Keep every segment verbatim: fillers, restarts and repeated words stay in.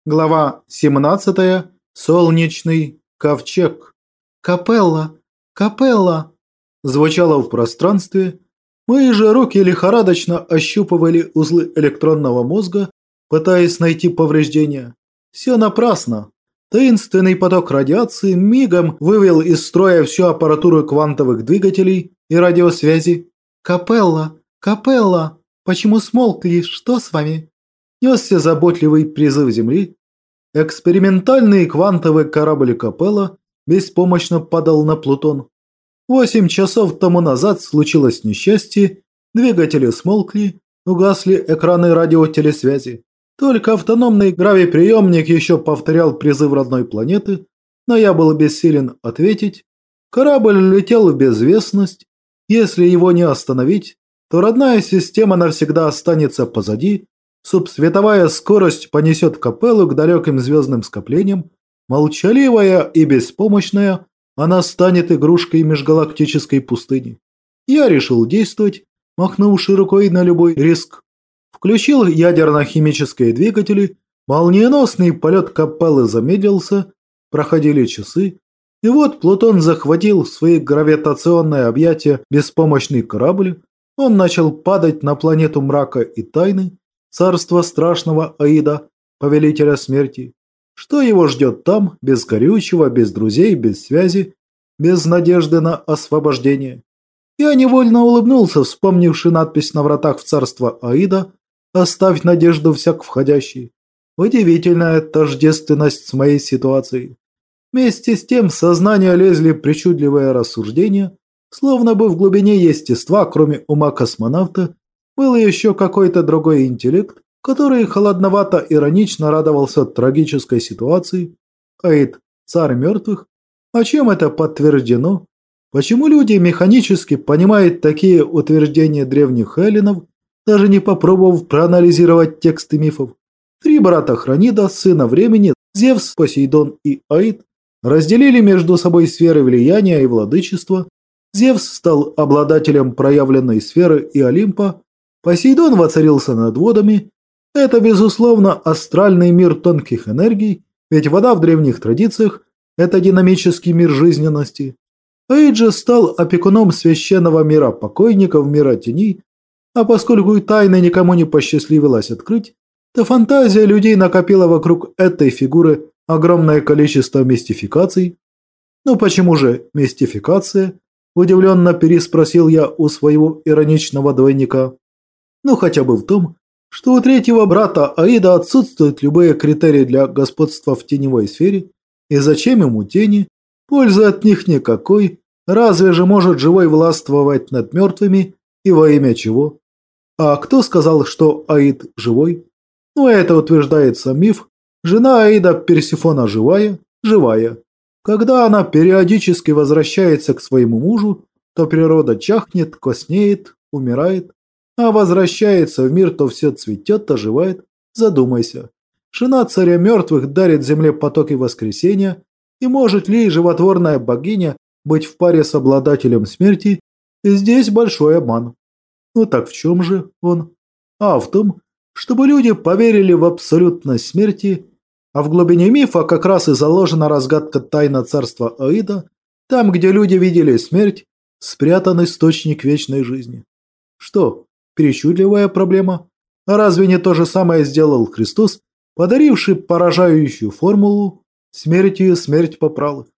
Глава семнадцатая. Солнечный ковчег. «Капелла! Капелла!» звучало в пространстве. Мои же руки лихорадочно ощупывали узлы электронного мозга, пытаясь найти повреждения. Все напрасно. Таинственный поток радиации мигом вывел из строя всю аппаратуру квантовых двигателей и радиосвязи. «Капелла! Капелла! Почему смолкли? Что с вами?» Несся заботливый призыв Земли. Экспериментальный квантовый корабль «Капелла» беспомощно падал на Плутон. Восемь часов тому назад случилось несчастье, двигатели смолкли, угасли экраны радиотелесвязи. Только автономный гравиприемник еще повторял призыв родной планеты, но я был бессилен ответить. Корабль летел в безвестность. Если его не остановить, то родная система навсегда останется позади. Субсветовая скорость понесет Капеллу к далеким звездным скоплениям. Молчаливая и беспомощная, она станет игрушкой межгалактической пустыни. Я решил действовать, махнувши рукой на любой риск. Включил ядерно-химические двигатели, молниеносный полет Капеллы замедлился, проходили часы, и вот Плутон захватил в свои гравитационные объятия беспомощный корабль. Он начал падать на планету мрака и тайны, царство страшного Аида, повелителя смерти. Что его ждет там, без горючего, без друзей, без связи, без надежды на освобождение? Я невольно улыбнулся, вспомнивши надпись на вратах в царство Аида «Оставь надежду всяк входящий». Удивительная тождественность с моей ситуацией. Вместе с тем в сознание лезли причудливые рассуждения, словно бы в глубине естества, кроме ума космонавта, был еще какой-то другой интеллект, который холодновато-иронично радовался трагической ситуации. Аид – царь мертвых. А чем это подтверждено? Почему люди механически понимают такие утверждения древних эллинов, даже не попробовав проанализировать тексты мифов? Три брата Хронида, сына времени, Зевс, Посейдон и Аид, разделили между собой сферы влияния и владычества. Зевс стал обладателем проявленной сферы и Олимпа, Посейдон воцарился над водами. Это, безусловно, астральный мир тонких энергий, ведь вода в древних традициях – это динамический мир жизненности. Аид же стал опекуном священного мира покойников, мира теней, а поскольку и тайны никому не посчастливилось открыть, то фантазия людей накопила вокруг этой фигуры огромное количество мистификаций. «Ну почему же мистификация?» – удивленно переспросил я у своего ироничного двойника. «Ну хотя бы в том, что у третьего брата Аида отсутствуют любые критерии для господства в теневой сфере, и зачем ему тени? Пользы от них никакой, разве же может живой властвовать над мертвыми, и во имя чего? А кто сказал, что Аид живой? Ну это утверждает сам миф. Жена Аида Персифона живая, живая. Когда она периодически возвращается к своему мужу, то природа чахнет, коснеет, умирает. А возвращается в мир, то все цветет, оживает. Задумайся. Жена царя мертвых дарит земле потоки воскресения, и может ли животворная богиня быть в паре с обладателем смерти? И здесь большой обман. Ну так в чем же он? А в том, чтобы люди поверили в абсолютность смерти, а в глубине мифа как раз и заложена разгадка тайны царства Аида, там, где люди видели смерть, спрятан источник вечной жизни. Что? Причудливая проблема. А разве не то же самое сделал Христос, подаривший поражающую формулу «смертью смерть попрал»?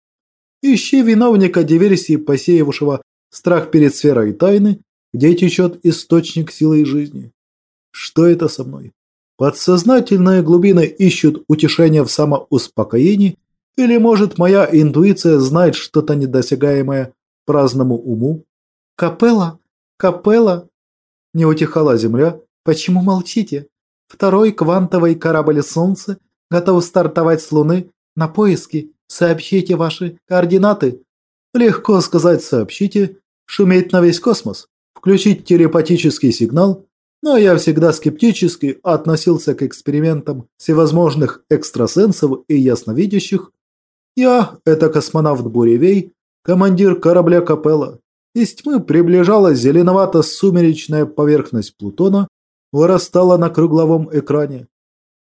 Ищи виновника диверсии, посеявшего страх перед сферой тайны, где течет источник силы и жизни. Что это со мной? Подсознательные глубины ищут утешения в самоуспокоении, или, может, моя интуиция знает что-то недосягаемое праздному уму? «Капелла! Капелла!» Не утихала Земля. «Почему молчите? Второй квантовый корабль Солнца готов стартовать с Луны на поиски. Сообщите ваши координаты». Легко сказать «сообщите», шуметь на весь космос, включить телепатический сигнал, но я всегда скептически относился к экспериментам всевозможных экстрасенсов и ясновидящих. Я – это космонавт Буревей, командир корабля Капелла. Из тьмы приближалась зеленовато-сумеречная поверхность Плутона, вырастала на кругловом экране.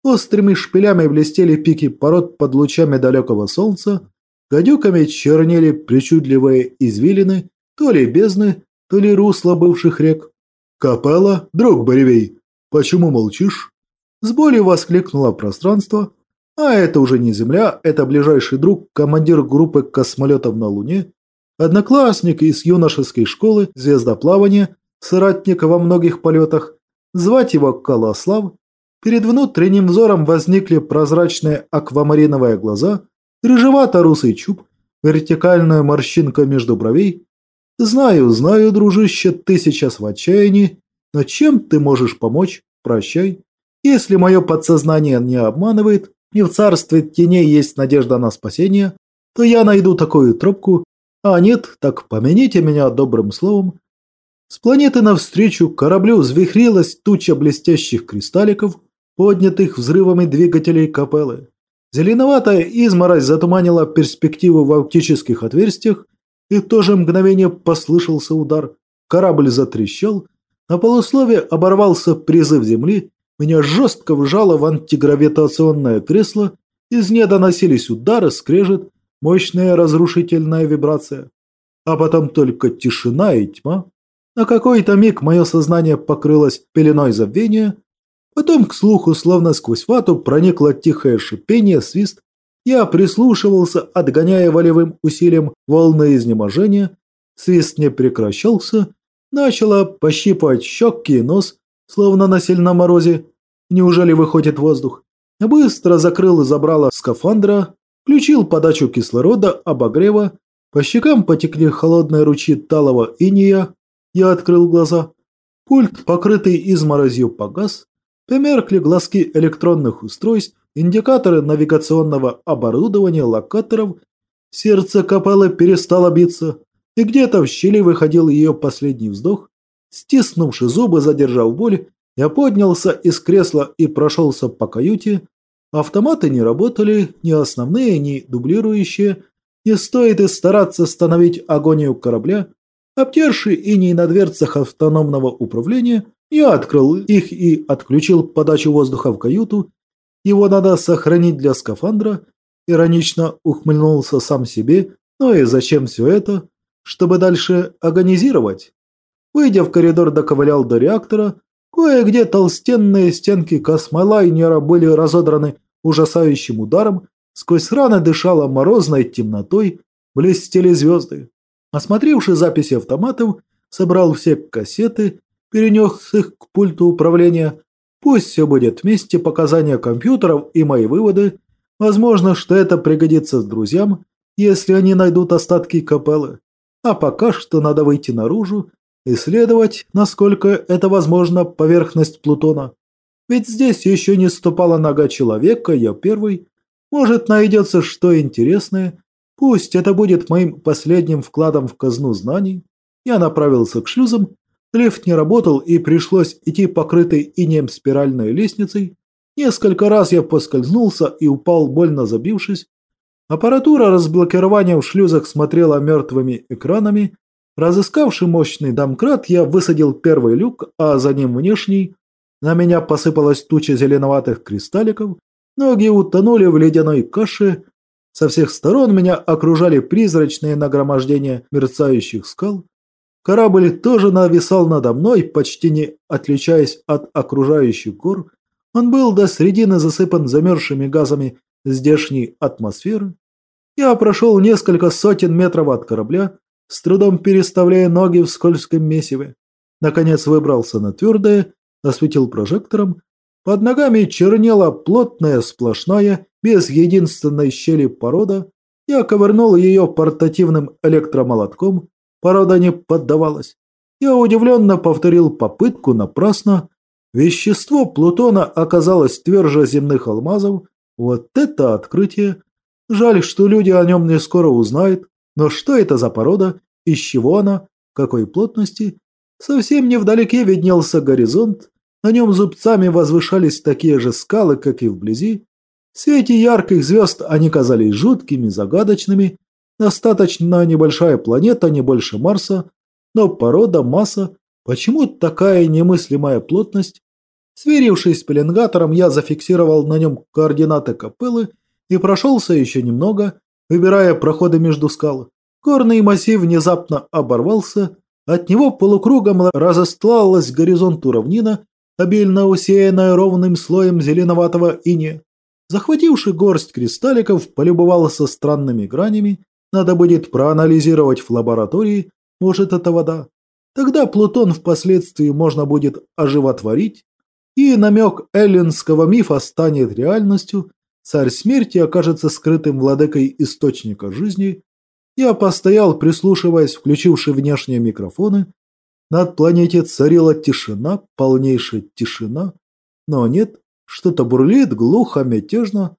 Острыми шпилями блестели пики пород под лучами далекого солнца, гадюками чернели причудливые извилины, то ли бездны, то ли русла бывших рек. «Капелла, друг Боревей, почему молчишь?» С болью воскликнуло пространство. А это уже не Земля, это ближайший друг, командир группы космолетов на Луне, одноклассник из юношеской школы звездоплавания, соратник во многих полетах. Звать его Колослав. Перед внутренним взором возникли прозрачные аквамариновые глаза, рыжевато-русый чуб, вертикальная морщинка между бровей. «Знаю, знаю, дружище, ты сейчас в отчаянии, но чем ты можешь помочь? Прощай. Если мое подсознание не обманывает, и в царстве теней есть надежда на спасение, то я найду такую тропку, а нет, так помяните меня добрым словом». С планеты навстречу кораблю взвихрилась туча блестящих кристалликов, поднятых взрывами двигателей Капеллы. Зеленоватая изморозь затуманила перспективу в оптических отверстиях, и в то же мгновение послышался удар. Корабль затрещал, на полусловие оборвался призыв Земли, меня жестко вжало в антигравитационное кресло, из нее доносились удары, скрежет, мощная разрушительная вибрация. А потом только тишина и тьма. На какой-то миг мое сознание покрылось пеленой забвения, потом к слуху, словно сквозь вату, проникло тихое шипение, свист. Я прислушивался, отгоняя волевым усилием волны изнеможения. Свист не прекращался, начало пощипывать щеки и нос, словно на сильном морозе. Неужели выходит воздух? Быстро закрыл и забрал скафандра, включил подачу кислорода, обогрева. По щекам потекли холодные ручьи талого инея. Я открыл глаза. Пульт, покрытый изморозью, погас. Померкли глазки электронных устройств, индикаторы навигационного оборудования, локаторов. Сердце Капеллы перестало биться, и где-то в щели выходил ее последний вздох. Стиснувши зубы, задержав боль, я поднялся из кресла и прошелся по каюте. Автоматы не работали, ни основные, ни дублирующие. Не стоит и стараться остановить агонию корабля. Обтерший иней на дверцах автономного управления, я открыл их и отключил подачу воздуха в каюту. Его надо сохранить для скафандра. Иронично ухмыльнулся сам себе. Ну и зачем все это? Чтобы дальше агонизировать? Выйдя в коридор, доковылял до реактора. Кое-где толстенные стенки космолайнера были разодраны ужасающим ударом. Сквозь раны дышало морозной темнотой, блестели звезды. Осмотревши записи автоматов, собрал все кассеты, перенес их к пульту управления. Пусть все будет вместе, показания компьютеров и мои выводы. Возможно, что это пригодится друзьям, если они найдут остатки Капеллы. А пока что надо выйти наружу, исследовать, насколько это возможно, поверхность Плутона. Ведь здесь еще не ступала нога человека, я первый. Может, найдется что интересное. Пусть это будет моим последним вкладом в казну знаний. Я направился к шлюзам. Лифт не работал, и пришлось идти покрытой инеем спиральной лестницей. Несколько раз я поскользнулся и упал, больно забившись. Аппаратура разблокирования в шлюзах смотрела мертвыми экранами. Разыскавши мощный домкрат, я высадил первый люк, а за ним внешний. На меня посыпалась туча зеленоватых кристалликов. Ноги утонули в ледяной каше. Со всех сторон меня окружали призрачные нагромождения мерцающих скал. Корабль тоже нависал надо мной, почти не отличаясь от окружающих гор. Он был до середины засыпан замерзшими газами здешней атмосферы. Я прошел несколько сотен метров от корабля, с трудом переставляя ноги в скользком месиве. Наконец выбрался на твердое, осветил прожектором. Под ногами чернела плотная, сплошная, без единственной щели порода. Я ковырнул ее портативным электромолотком. Порода не поддавалась. Я удивленно повторил попытку, напрасно. Вещество Плутона оказалось тверже земных алмазов. Вот это открытие! Жаль, что люди о нем не скоро узнают. Но что это за порода? Из чего она? Какой плотности? Совсем невдалеке виднелся горизонт. На нем зубцами возвышались такие же скалы, как и вблизи. В свете ярких звезд они казались жуткими, загадочными. Достаточно небольшая планета, не больше Марса. Но порода, масса. Почему такая немыслимая плотность? Сверившись с пеленгатором, я зафиксировал на нем координаты капеллы и прошелся еще немного, выбирая проходы между скал. Горный массив внезапно оборвался, от него полукругом разостлалась к горизонту равнина, обильно усеянная ровным слоем зеленоватого инея. Захвативший горсть кристалликов, полюбовался странными гранями, надо будет проанализировать в лаборатории, может это вода. Тогда Плутон впоследствии можно будет оживотворить, и намек эллинского мифа станет реальностью, царь смерти окажется скрытым владыкой источника жизни. Я постоял, прислушиваясь, включивши внешние микрофоны. Над планете царила тишина, полнейшая тишина. Но нет, что-то бурлит, глухо, мятежно.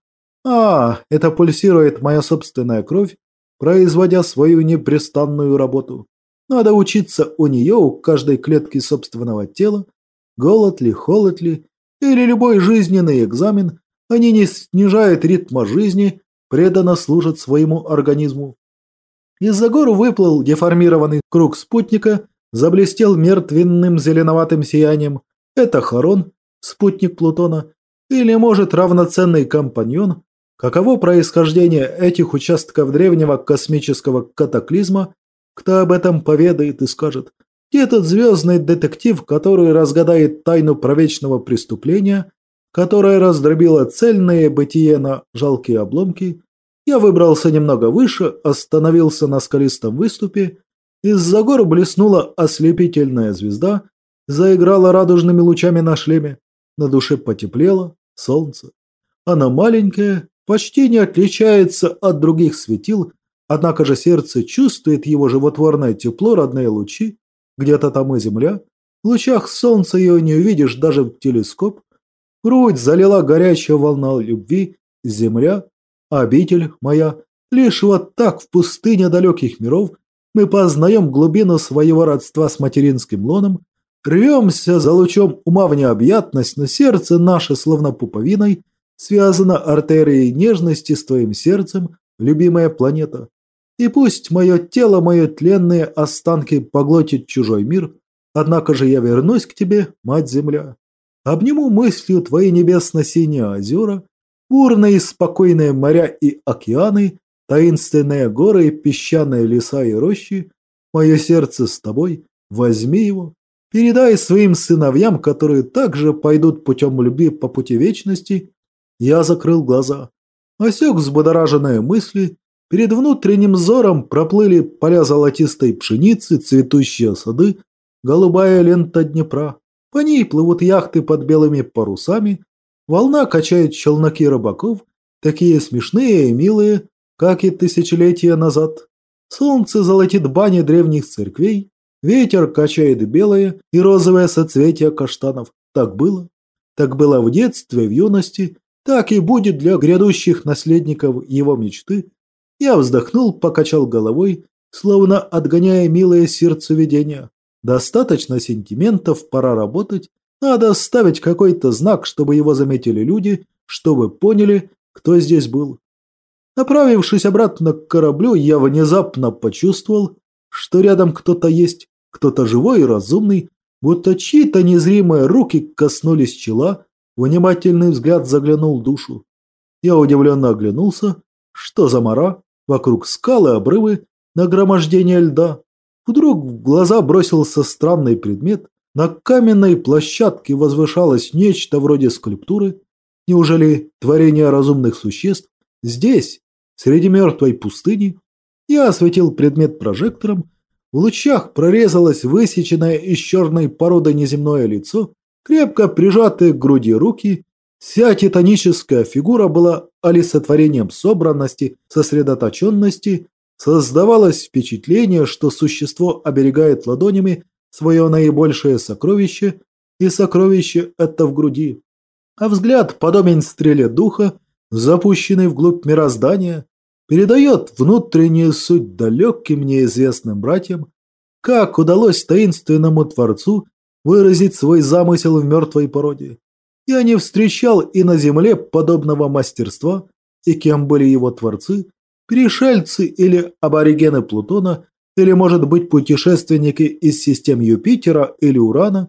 А, это пульсирует моя собственная кровь, производя свою непрестанную работу. Надо учиться у нее, у каждой клетки собственного тела. Голод ли, холод ли, или любой жизненный экзамен, они не снижают ритма жизни, преданно служат своему организму. Из-за гор выплыл деформированный круг спутника, заблестел мертвенным зеленоватым сиянием. Это Харон, спутник Плутона, или, может, равноценный компаньон. Каково происхождение этих участков древнего космического катаклизма, кто об этом поведает и скажет. Где тот звездный детектив, который разгадает тайну провечного преступления, которое раздробило цельное бытие на жалкие обломки? Я выбрался немного выше, остановился на скалистом выступе. Из-за гор блеснула ослепительная звезда, заиграла радужными лучами на шлеме. На душе потеплело солнце. Оно маленькое, почти не отличается от других светил, однако же сердце чувствует его животворное тепло, родные лучи. Где-то там и земля. В лучах солнца ее не увидишь даже в телескоп. Грудь залила горячая волна любви. Земля, обитель моя. Лишь вот так в пустыне далеких миров мы познаем глубину своего родства с материнским лоном, рвемся за лучом ума в необъятность, но сердце наше, словно пуповиной, связано артерией нежности с твоим сердцем, любимая планета. И пусть мое тело, мои тленные останки поглотит чужой мир, однако же я вернусь к тебе, Мать-Земля. Обниму мыслью твои небесно-синие озера, бурные и спокойные моря и океаны, таинственные горы и песчаные леса и рощи. Мое сердце с тобой, возьми его, передай своим сыновьям, которые также пойдут путем любви по пути вечности. Я закрыл глаза, осек взбудораженные мысли. Перед внутренним взором проплыли поля золотистой пшеницы, цветущие сады, голубая лента Днепра. По ней плывут яхты под белыми парусами, волна качает челноки рыбаков, такие смешные и милые, как и тысячелетия назад. Солнце золотит бани древних церквей, ветер качает белые и розовые соцветия каштанов. Так было. Так было в детстве, в юности, так и будет для грядущих наследников его мечты. Я вздохнул, покачал головой, словно отгоняя милое сердцу видения. Достаточно сентиментов, пора работать. Надо оставить какой-то знак, чтобы его заметили люди, чтобы поняли, кто здесь был. Направившись обратно к кораблю, я внезапно почувствовал, что рядом кто-то есть, кто-то живой и разумный, будто чьи-то незримые руки коснулись чела, внимательный взгляд заглянул в душу. Я удивленно оглянулся. Что за мора? Вокруг скалы, обрывы, нагромождение льда. Вдруг в глаза бросился странный предмет. На каменной площадке возвышалось нечто вроде скульптуры. Неужели творение разумных существ? Здесь, среди мертвой пустыни. Я осветил предмет прожектором. В лучах прорезалось высеченное из черной породы неземное лицо, крепко прижатые к груди руки. Вся титаническая фигура была олицетворением собранности, сосредоточенности. Создавалось впечатление, что существо оберегает ладонями свое наибольшее сокровище, и сокровище это в груди. А взгляд подобен стреле духа, запущенный вглубь мироздания, передает внутреннюю суть далеким неизвестным братьям. Как удалось таинственному Творцу выразить свой замысел в мертвой породе? Я не встречал и на Земле подобного мастерства, и кем были его творцы, пришельцы или аборигены Плутона, или, может быть, путешественники из систем Юпитера или Урана.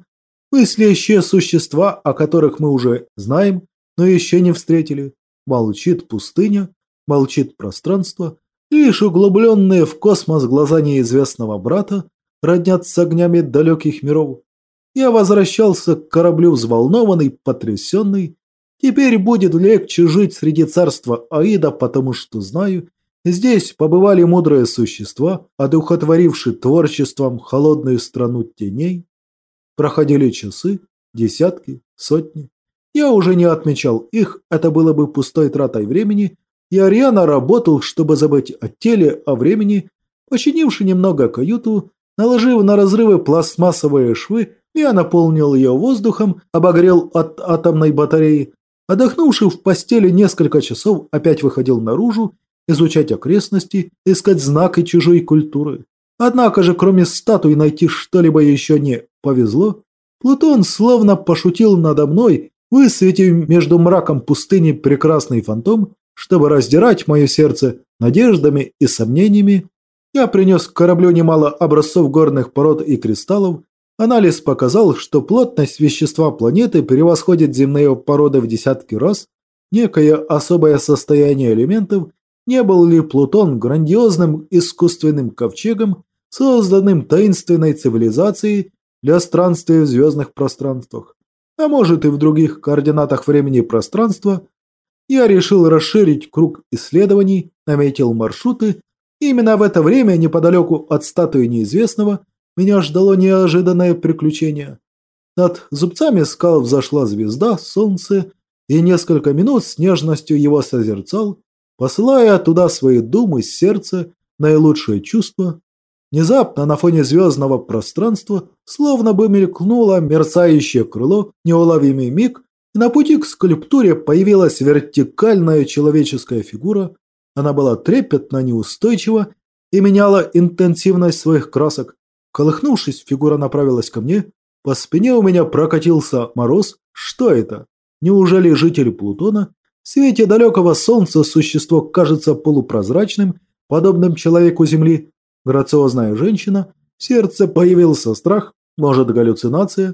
Мыслящие существа, о которых мы уже знаем, но еще не встретили. Молчит пустыня, молчит пространство. Лишь углубленные в космос глаза неизвестного брата роднят с огнями далеких миров. Я возвращался к кораблю взволнованный, потрясенный. Теперь будет легче жить среди царства Аида, потому что знаю, здесь побывали мудрые существа, одухотворившие творчеством холодную страну теней. Проходили часы, десятки, сотни. Я уже не отмечал их, это было бы пустой тратой времени. Я рьяно работал, чтобы забыть о теле, о времени. Починивши немного каюту, наложив на разрывы пластмассовые швы, я наполнил ее воздухом, обогрел от атомной батареи. Отдохнувший в постели несколько часов, опять выходил наружу, изучать окрестности, искать знаки чужой культуры. Однако же, кроме статуи, найти что-либо еще не повезло. Плутон словно пошутил надо мной, высветив между мраком пустыни прекрасный фантом, чтобы раздирать мое сердце надеждами и сомнениями. Я принес к кораблю немало образцов горных пород и кристаллов. Анализ показал, что плотность вещества планеты превосходит земные породы в десятки раз. Некое особое состояние элементов. Не был ли Плутон грандиозным искусственным ковчегом, созданным таинственной цивилизацией для странствий в звездных пространствах? А может и в других координатах времени и пространства? Я решил расширить круг исследований, наметил маршруты. Именно в это время, неподалеку от статуи неизвестного, меня ждало неожиданное приключение. Над зубцами скал взошла звезда, солнце, и несколько минут с нежностью его созерцал, посылая туда свои думы, сердце, наилучшие чувства. Внезапно на фоне звездного пространства словно бы мелькнуло мерцающее крыло, неуловимый миг, и на пути к скульптуре появилась вертикальная человеческая фигура. Она была трепетна, неустойчива и меняла интенсивность своих красок. Колыхнувшись, фигура направилась ко мне. По спине у меня прокатился мороз. Что это? Неужели житель Плутона? В свете далекого солнца существо кажется полупрозрачным, подобным человеку Земли. Грациозная женщина. В сердце появился страх, может, галлюцинация.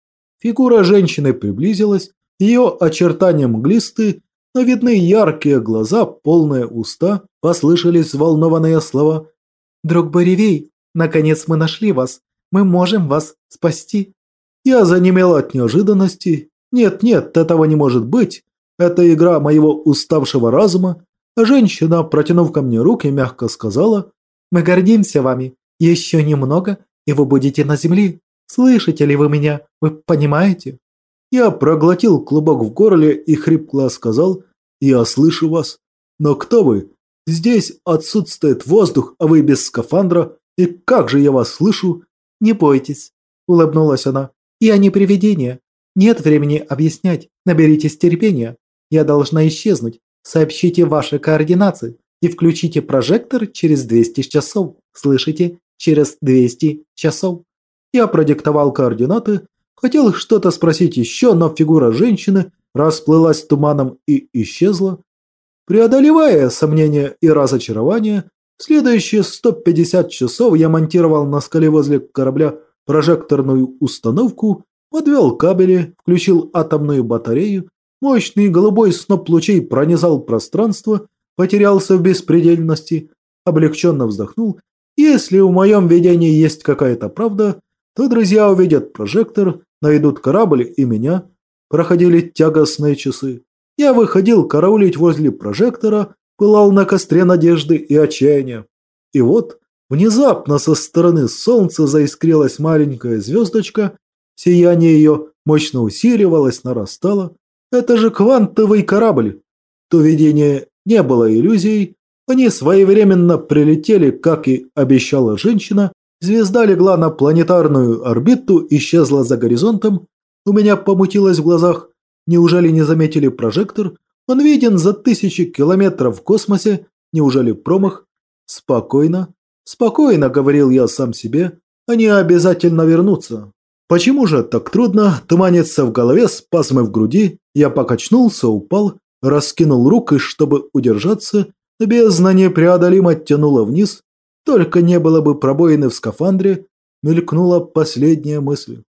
Фигура женщины приблизилась. Ее очертания мглисты, но видны яркие глаза, полные уста. Послышались взволнованные слова. «Друг Боревей, наконец мы нашли вас. Мы можем вас спасти». Я занемел от неожиданности. Нет, нет, этого не может быть. Это игра моего уставшего разума. А женщина, протянув ко мне руки, мягко сказала: «Мы гордимся вами. Еще немного, и вы будете на земле. Слышите ли вы меня? Вы понимаете?» Я проглотил клубок в горле и хрипло сказал: «Я слышу вас. Но кто вы? Здесь отсутствует воздух, а вы без скафандра. И как же я вас слышу?» «Не бойтесь», – улыбнулась она. «Я не привидение. Нет времени объяснять. Наберитесь терпения. Я должна исчезнуть. Сообщите ваши координаты и включите прожектор через двести часов. Слышите? Через двести часов». Я продиктовал координаты. Хотел что-то спросить еще, но фигура женщины расплылась туманом и исчезла. Преодолевая сомнения и разочарование, в следующие сто пятьдесят часов я монтировал на скале возле корабля прожекторную установку, подвел кабели, включил атомную батарею, мощный голубой сноп лучей пронизал пространство, потерялся в беспредельности, облегченно вздохнул. Если в моем видении есть какая-то правда, то друзья увидят прожектор, найдут корабль и меня. Проходили тягостные часы. Я выходил караулить возле прожектора, пылал на костре надежды и отчаяния. И вот, внезапно со стороны солнца заискрилась маленькая звездочка, сияние ее мощно усиливалось, нарастало. Это же квантовый корабль. То видение не было иллюзией. Они своевременно прилетели, как и обещала женщина. Звезда легла на планетарную орбиту, исчезла за горизонтом. У меня помутилось в глазах. Неужели не заметили прожектор? Он виден за тысячи километров в космосе. Неужели промах? Спокойно, спокойно, говорил я сам себе. Они обязательно вернутся. Почему же так трудно? Туманится в голове, спазмы в груди. Я покачнулся, упал, раскинул руки, чтобы удержаться. Бездна непреодолимо тянула вниз. Только не было бы пробоины в скафандре, мелькнула последняя мысль.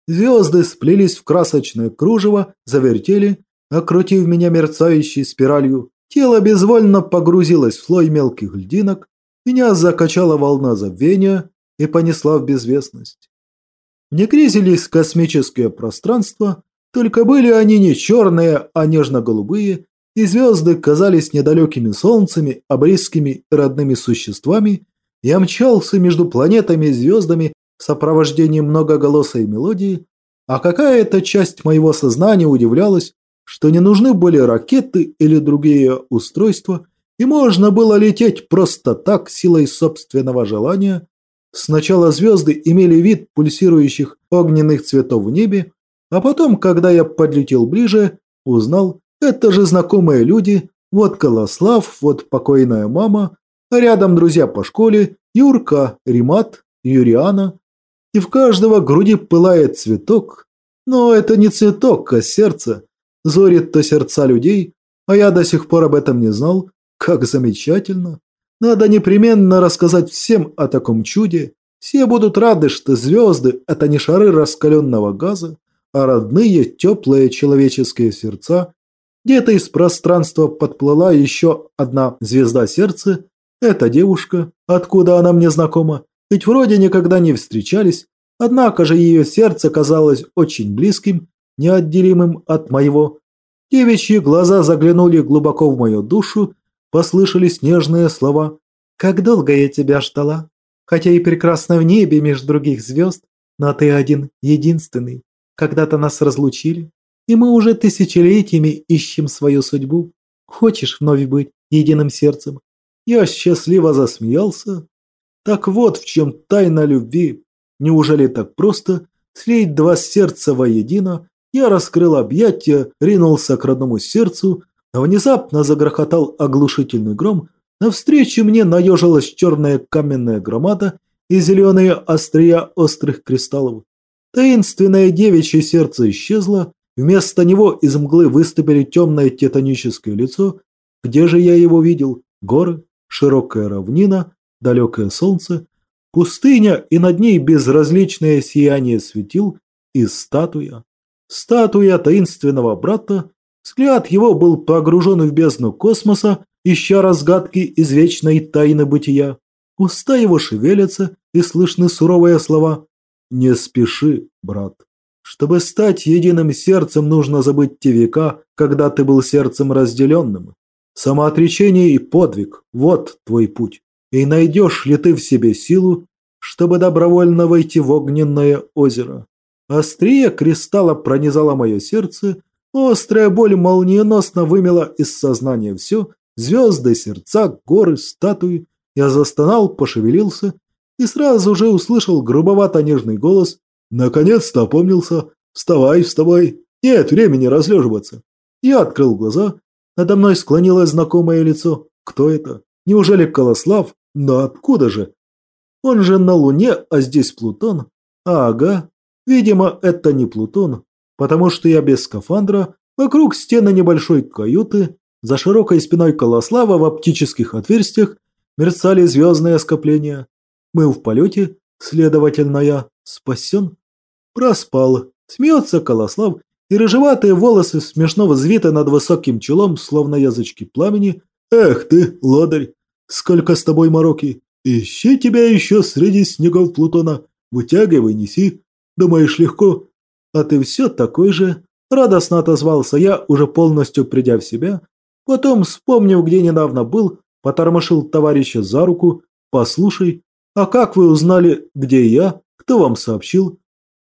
Звезды сплелись в красочное кружево, завертели, окрутив меня мерцающей спиралью. Тело безвольно погрузилось в слой мелких льдинок, меня закачала волна забвения и понесла в безвестность. Мне грезились космические пространства, только были они не черные, а нежно-голубые, и звезды казались недалекими солнцами, а близкими и родными существами. Я мчался между планетами и звездами в сопровождении многоголосой мелодии, а какая-то часть моего сознания удивлялась, что не нужны были ракеты или другие устройства, и можно было лететь просто так, силой собственного желания. Сначала звезды имели вид пульсирующих огненных цветов в небе, а потом, когда я подлетел ближе, узнал, это же знакомые люди, вот Колослав, вот покойная мама, а рядом друзья по школе, Юрка, Римат, Юриана, и в каждого груди пылает цветок, но это не цветок, а сердце, зорит-то сердца людей, а я до сих пор об этом не знал, как замечательно. Надо непременно рассказать всем о таком чуде. Все будут рады, что звезды – это не шары раскаленного газа, а родные, теплые человеческие сердца. Где-то из пространства подплыла еще одна звезда сердца. Это девушка. Откуда она мне знакома? Ведь вроде никогда не встречались. Однако же ее сердце казалось очень близким, неотделимым от моего. Девичьи глаза заглянули глубоко в мою душу, послышались нежные слова. «Как долго я тебя ждала? Хотя и прекрасно в небе меж других звезд, но ты один, единственный. Когда-то нас разлучили, и мы уже тысячелетиями ищем свою судьбу. Хочешь вновь быть единым сердцем?» Я счастливо засмеялся. Так вот в чем тайна любви. Неужели так просто слить два сердца воедино? Я раскрыл объятия, ринулся к родному сердцу, а внезапно загрохотал оглушительный гром. Навстречу мне наежилась черная каменная громада и зеленые острия острых кристаллов. Таинственное девичье сердце исчезло, вместо него из мглы выступили темное титаническое лицо. Где же я его видел? Горы, широкая равнина, далекое солнце, пустыня и над ней безразличное сияние светил и статуя. Статуя таинственного брата. Взгляд его был погружен в бездну космоса, ища разгадки извечной тайны бытия. Уста его шевелятся, и слышны суровые слова. «Не спеши, брат. Чтобы стать единым сердцем, нужно забыть те века, когда ты был сердцем разделенным. Самоотречение и подвиг – вот твой путь. И найдешь ли ты в себе силу, чтобы добровольно войти в огненное озеро?» Острие кристалла пронизало мое сердце, острая боль молниеносно вымела из сознания все – звезды, сердца, горы, статуи. Я застонал, пошевелился и сразу же услышал грубовато-нежный голос. «Наконец-то опомнился! Вставай, вставай! Нет времени разлеживаться!» Я открыл глаза. Надо мной склонилось знакомое лицо. Кто это? Неужели Колослав? Но откуда же? Он же на Луне, а здесь Плутон. Ага, видимо, это не Плутон, потому что я без скафандра, вокруг стены небольшой каюты, за широкой спиной Колослава в оптических отверстиях мерцали звездные скопления. Мы в полете, следовательно, я спасен. Проспал. Смеется Колослав, и рыжеватые волосы смешно взвиты над высоким челом, словно язычки пламени. Эх ты, лодырь, сколько с тобой мороки. Ищи тебя еще среди снегов Плутона. Вытягивай, неси. Думаешь, легко? А ты все такой же. Радостно отозвался я, уже полностью придя в себя. Потом, вспомнив, где недавно был, потормошил товарища за руку. Послушай, а как вы узнали, где я? Кто вам сообщил?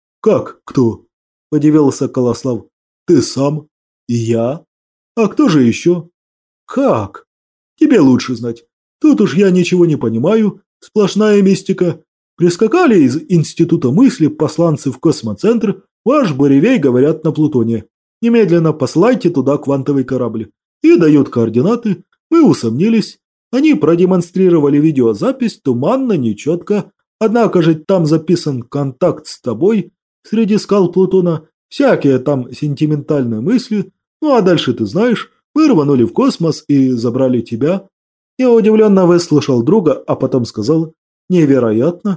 Как кто? Удивился Колослав. Ты сам? И я? А кто же еще? Как? Тебе лучше знать. Тут уж я ничего не понимаю. Сплошная мистика. Прискакали из Института мысли посланцы в космоцентр. Ваш Боревей, говорят, на Плутоне. Немедленно посылайте туда квантовый корабль. И дают координаты. Мы усомнились. Они продемонстрировали видеозапись туманно, нечетко. Однако же там записан контакт с тобой среди скал Плутона. Всякие там сентиментальные мысли. Ну а дальше ты знаешь. Мы рванули в космос и забрали тебя. Я удивленно выслушал друга, а потом сказал: «Невероятно.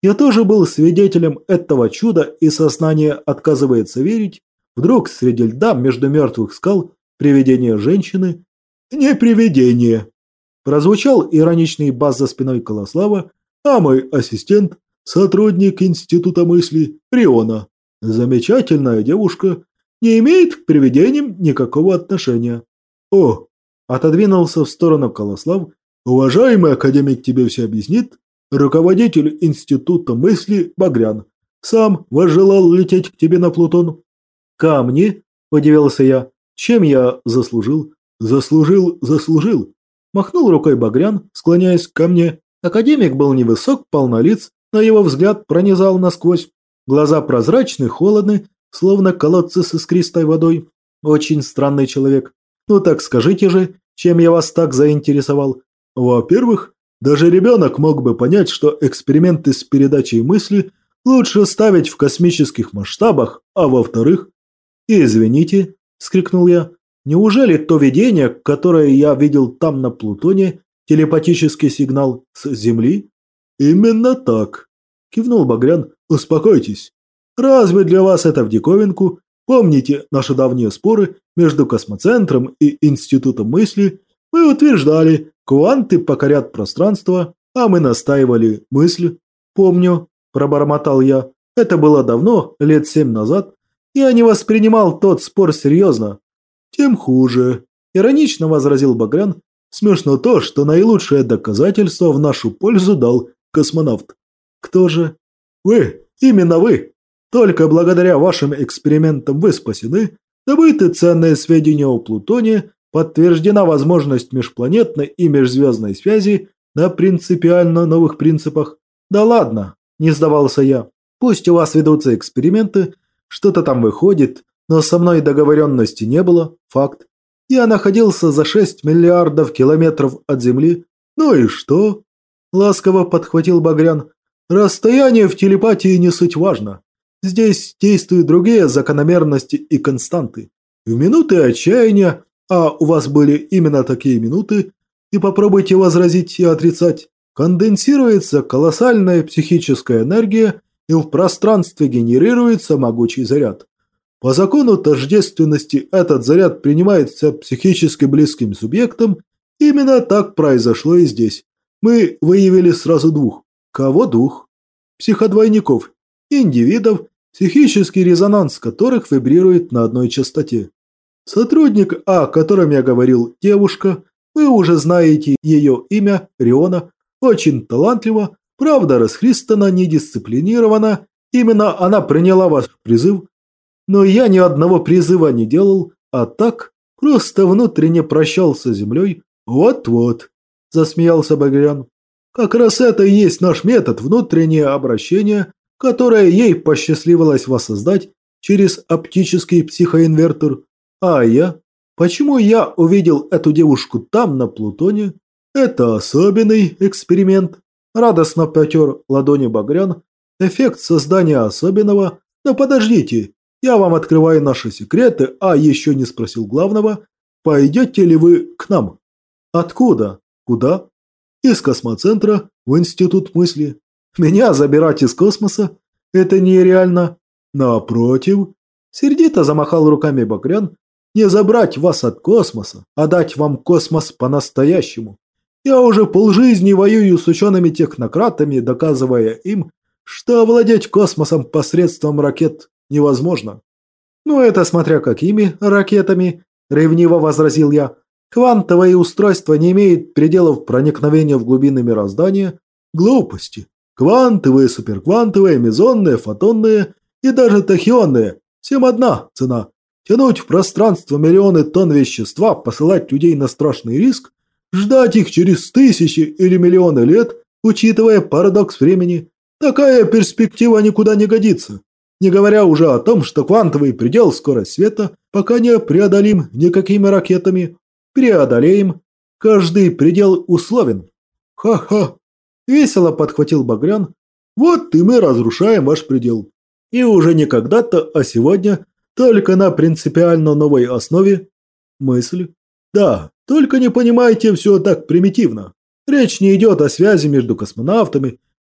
Я тоже был свидетелем этого чуда, и сознание отказывается верить. Вдруг среди льда между мертвых скал привидение женщины. Не привидение. Прозвучал ироничный бас за спиной Колослава, а мой ассистент – сотрудник Института мысли Риона. Замечательная девушка, не имеет к привидениям никакого отношения. О, отодвинулся в сторону Колослав. Уважаемый академик тебе все объяснит. Руководитель Института мысли Багрян. Сам возжелал лететь к тебе на Плутон. Камни, удивился я. Чем я заслужил? Заслужил, заслужил. Махнул рукой Багрян, склоняясь ко мне. Академик был невысок, полнолиц, но его взгляд пронизал насквозь. Глаза прозрачны, холодны, словно колодцы с искристой водой. Очень странный человек. Ну так скажите же, чем я вас так заинтересовал? Во-первых, даже ребенок мог бы понять, что эксперименты с передачей мысли лучше ставить в космических масштабах, а во-вторых... «Извините», – вскрикнул я, – «неужели то видение, которое я видел там на Плутоне, телепатический сигнал с Земли?» «Именно так», – кивнул Багрян, – «успокойтесь. Разве для вас это в диковинку? Помните наши давние споры между космоцентром и Институтом мысли? Мы утверждали, кванты покорят пространство, а мы настаивали мысль. Помню, пробормотал я. Это было давно, лет семь назад. Я не воспринимал тот спор серьезно. Тем хуже, иронично возразил Багрян. Смешно то, что наилучшее доказательство в нашу пользу дал космонавт. Кто же? Вы, именно вы. Только благодаря вашим экспериментам вы спасены, добыты ценные сведения о Плутоне, подтверждена возможность межпланетной и межзвездной связи на принципиально новых принципах. Да ладно, не сдавался я. Пусть у вас ведутся эксперименты, что-то там выходит, но со мной договоренности не было, факт. Я находился за шесть миллиардов километров от Земли. Ну и что? Ласково подхватил Багрян. Расстояние в телепатии не суть важно. Здесь действуют другие закономерности и константы. В минуты отчаяния, а у вас были именно такие минуты, и попробуйте возразить и отрицать, конденсируется колоссальная психическая энергия, и в пространстве генерируется могучий заряд. По закону тождественности этот заряд принимается психически близким субъектом. Именно так произошло и здесь. Мы выявили сразу двух. Кого двух? Психодвойников. Индивидов, психический резонанс которых вибрирует на одной частоте. Сотрудник, о котором я говорил, девушка, вы уже знаете ее имя, Риона, очень талантлива, правда расхристана, недисциплинирована, именно она приняла ваш призыв. Но я ни одного призыва не делал, а так просто внутренне прощался с землей. Вот-вот, засмеялся Багрян. Как раз это и есть наш метод внутреннее обращение, которое ей посчастливилось воссоздать через оптический психоинвертор. А я? Почему я увидел эту девушку там, на Плутоне? Это особенный эксперимент. Радостно потер ладони Багрян. Эффект создания особенного. Но подождите, я вам открываю наши секреты, а еще не спросил главного. Пойдете ли вы к нам? Откуда? Куда? Из космоцентра в Институт мысли. Меня забирать из космоса? Это нереально. Напротив, сердито замахал руками Багрян. Не забрать вас от космоса, а дать вам космос по-настоящему. Я уже полжизни воюю с учеными-технократами, доказывая им, что овладеть космосом посредством ракет невозможно. Ну это смотря какими ракетами, ревниво возразил я. Квантовые устройства не имеют пределов проникновения в глубины мироздания. Глупости. Квантовые, суперквантовые, мезонные, фотонные и даже тахионные. Всем одна цена. Тянуть в пространство миллионы тонн вещества, посылать людей на страшный риск, ждать их через тысячи или миллионы лет, учитывая парадокс времени. Такая перспектива никуда не годится. Не говоря уже о том, что квантовый предел скорость света пока не преодолим никакими ракетами. Преодолеем. Каждый предел условен. Ха-ха. Весело подхватил Багрян. Вот и мы разрушаем ваш предел. И уже не когда-то, а сегодня, только на принципиально новой основе. Мысль. Да, только не понимайте все так примитивно. Речь не идет о связи между космонавтами,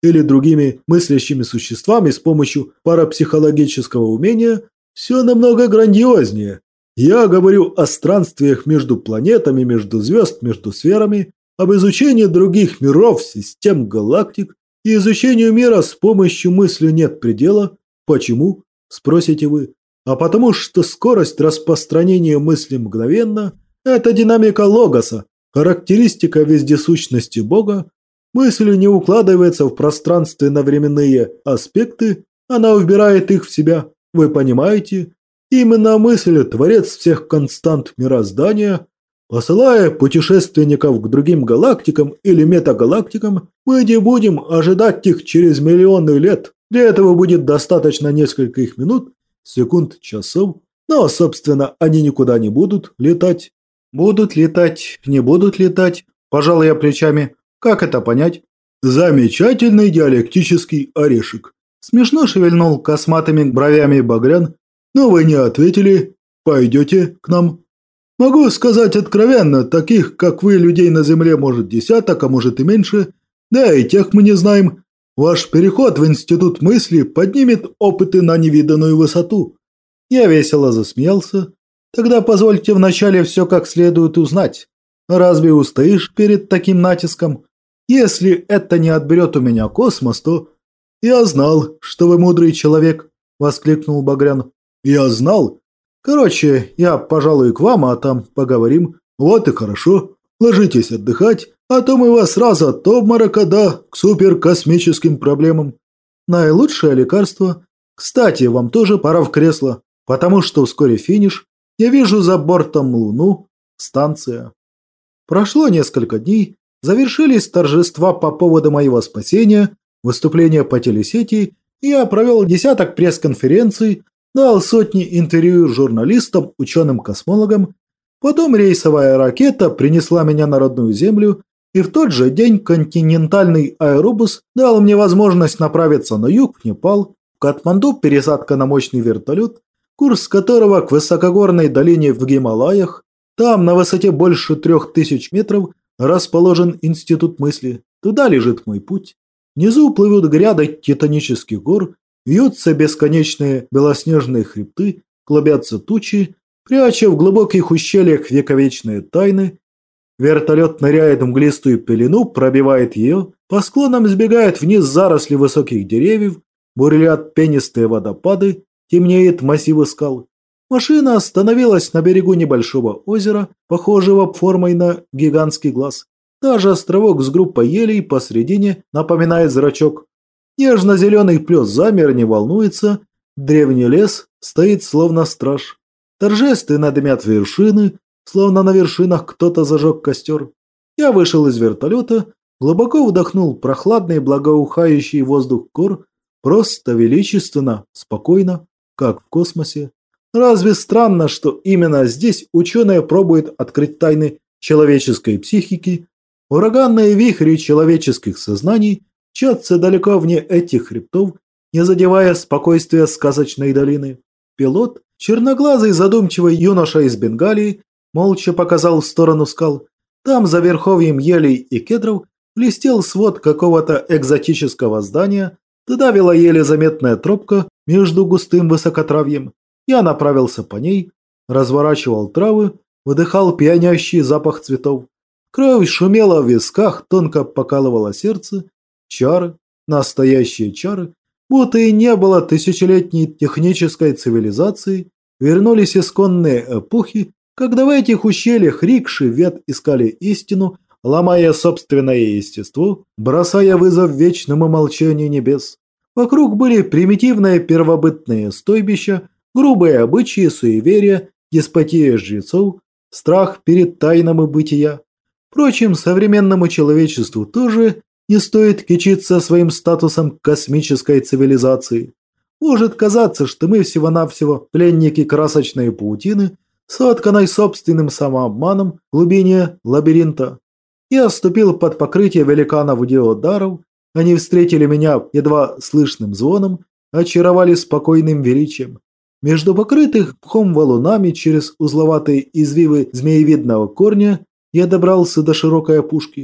или другими мыслящими существами с помощью парапсихологического умения, все намного грандиознее. Я говорю о странствиях между планетами, между звезд, между сферами, об изучении других миров, систем галактик и изучению мира с помощью мысли нет предела. Почему? Спросите вы. А потому что скорость распространения мысли мгновенна – это динамика логоса, характеристика вездесущности Бога. Мысль не укладывается в пространственно-временные аспекты, она вбирает их в себя. Вы понимаете? Именно мысль – творец всех констант мироздания. Посылая путешественников к другим галактикам или метагалактикам, мы не будем ожидать их через миллионы лет. Для этого будет достаточно нескольких минут, секунд, часов. Но, собственно, они никуда не будут летать. Будут летать, не будут летать, пожал я плечами. Как это понять? Замечательный диалектический орешек. Смешно шевельнул косматыми бровями Багрян. Но вы не ответили. Пойдете к нам? Могу сказать откровенно, таких, как вы, людей на Земле, может десяток, а может и меньше. Да и тех мы не знаем. Ваш переход в институт мысли поднимет опыты на невиданную высоту. Я весело засмеялся. Тогда позвольте вначале все как следует узнать. Разве устоишь перед таким натиском? Если это не отберет у меня космос, то... Я знал, что вы мудрый человек, воскликнул Багрян. Я знал. Короче, я, пожалуй, к вам, а там поговорим. Вот и хорошо. Ложитесь отдыхать, а то мы вас сразу от обморока, да, к суперкосмическим проблемам. Наилучшее лекарство. Кстати, вам тоже пора в кресло, потому что вскоре финиш. Я вижу за бортом Луну. Станция. Прошло несколько дней. Завершились торжества по поводу моего спасения, выступления по телесети. Я провел десяток пресс-конференций, дал сотни интервью журналистам, ученым-космологам. Потом рейсовая ракета принесла меня на родную Землю, и в тот же день континентальный аэробус дал мне возможность направиться на юг, в Непал, в Катманду пересадка на мощный вертолет, курс которого к высокогорной долине в Гималаях. Там, на высоте больше трех тысяч метров, расположен институт мысли. Туда лежит мой путь. Внизу плывут гряды титанических гор, вьются бесконечные белоснежные хребты, клубятся тучи, пряча в глубоких ущельях вековечные тайны. Вертолет ныряет в мглистую пелену, пробивает ее, по склонам сбегают вниз заросли высоких деревьев, бурлят пенистые водопады, темнеет массивы скал. Машина остановилась на берегу небольшого озера, похожего формой на гигантский глаз. Даже островок с группой елей посредине напоминает зрачок. Нежно-зеленый плес замер, не волнуется. Древний лес стоит словно страж. Торжественно дымят вершины, словно на вершинах кто-то зажег костер. Я вышел из вертолета, глубоко вдохнул прохладный благоухающий воздух гор, просто величественно, спокойно, как в космосе. Разве странно, что именно здесь ученые пробуют открыть тайны человеческой психики? Ураганные вихри человеческих сознаний мчатся далеко вне этих хребтов, не задевая спокойствия сказочной долины. Пилот, черноглазый задумчивый юноша из Бенгалии, молча показал в сторону скал. Там, за верховьем елей и кедров, блестел свод какого-то экзотического здания. Туда вела еле заметная тропка между густым высокотравьем. Я направился по ней, разворачивал травы, вдыхал пьянящий запах цветов. Кровь шумела в висках, тонко покалывало сердце. Чары, настоящие чары, будто и не было тысячелетней технической цивилизации, вернулись исконные эпохи, когда в этих ущельях рикши вет искали истину, ломая собственное естество, бросая вызов вечному молчанию небес. Вокруг были примитивные первобытные стойбища, грубые обычаи, суеверия, деспотия жрецов, страх перед тайнами бытия. Впрочем, современному человечеству тоже не стоит кичиться своим статусом космической цивилизации. Может казаться, что мы всего-навсего пленники красочной паутины, сотканной собственным самообманом в глубине лабиринта. Я ступил под покрытие великанов диодаров, они встретили меня едва слышным звоном, очаровали спокойным величием. Между покрытых мхом валунами через узловатые извивы змеевидного корня я добрался до широкой опушки.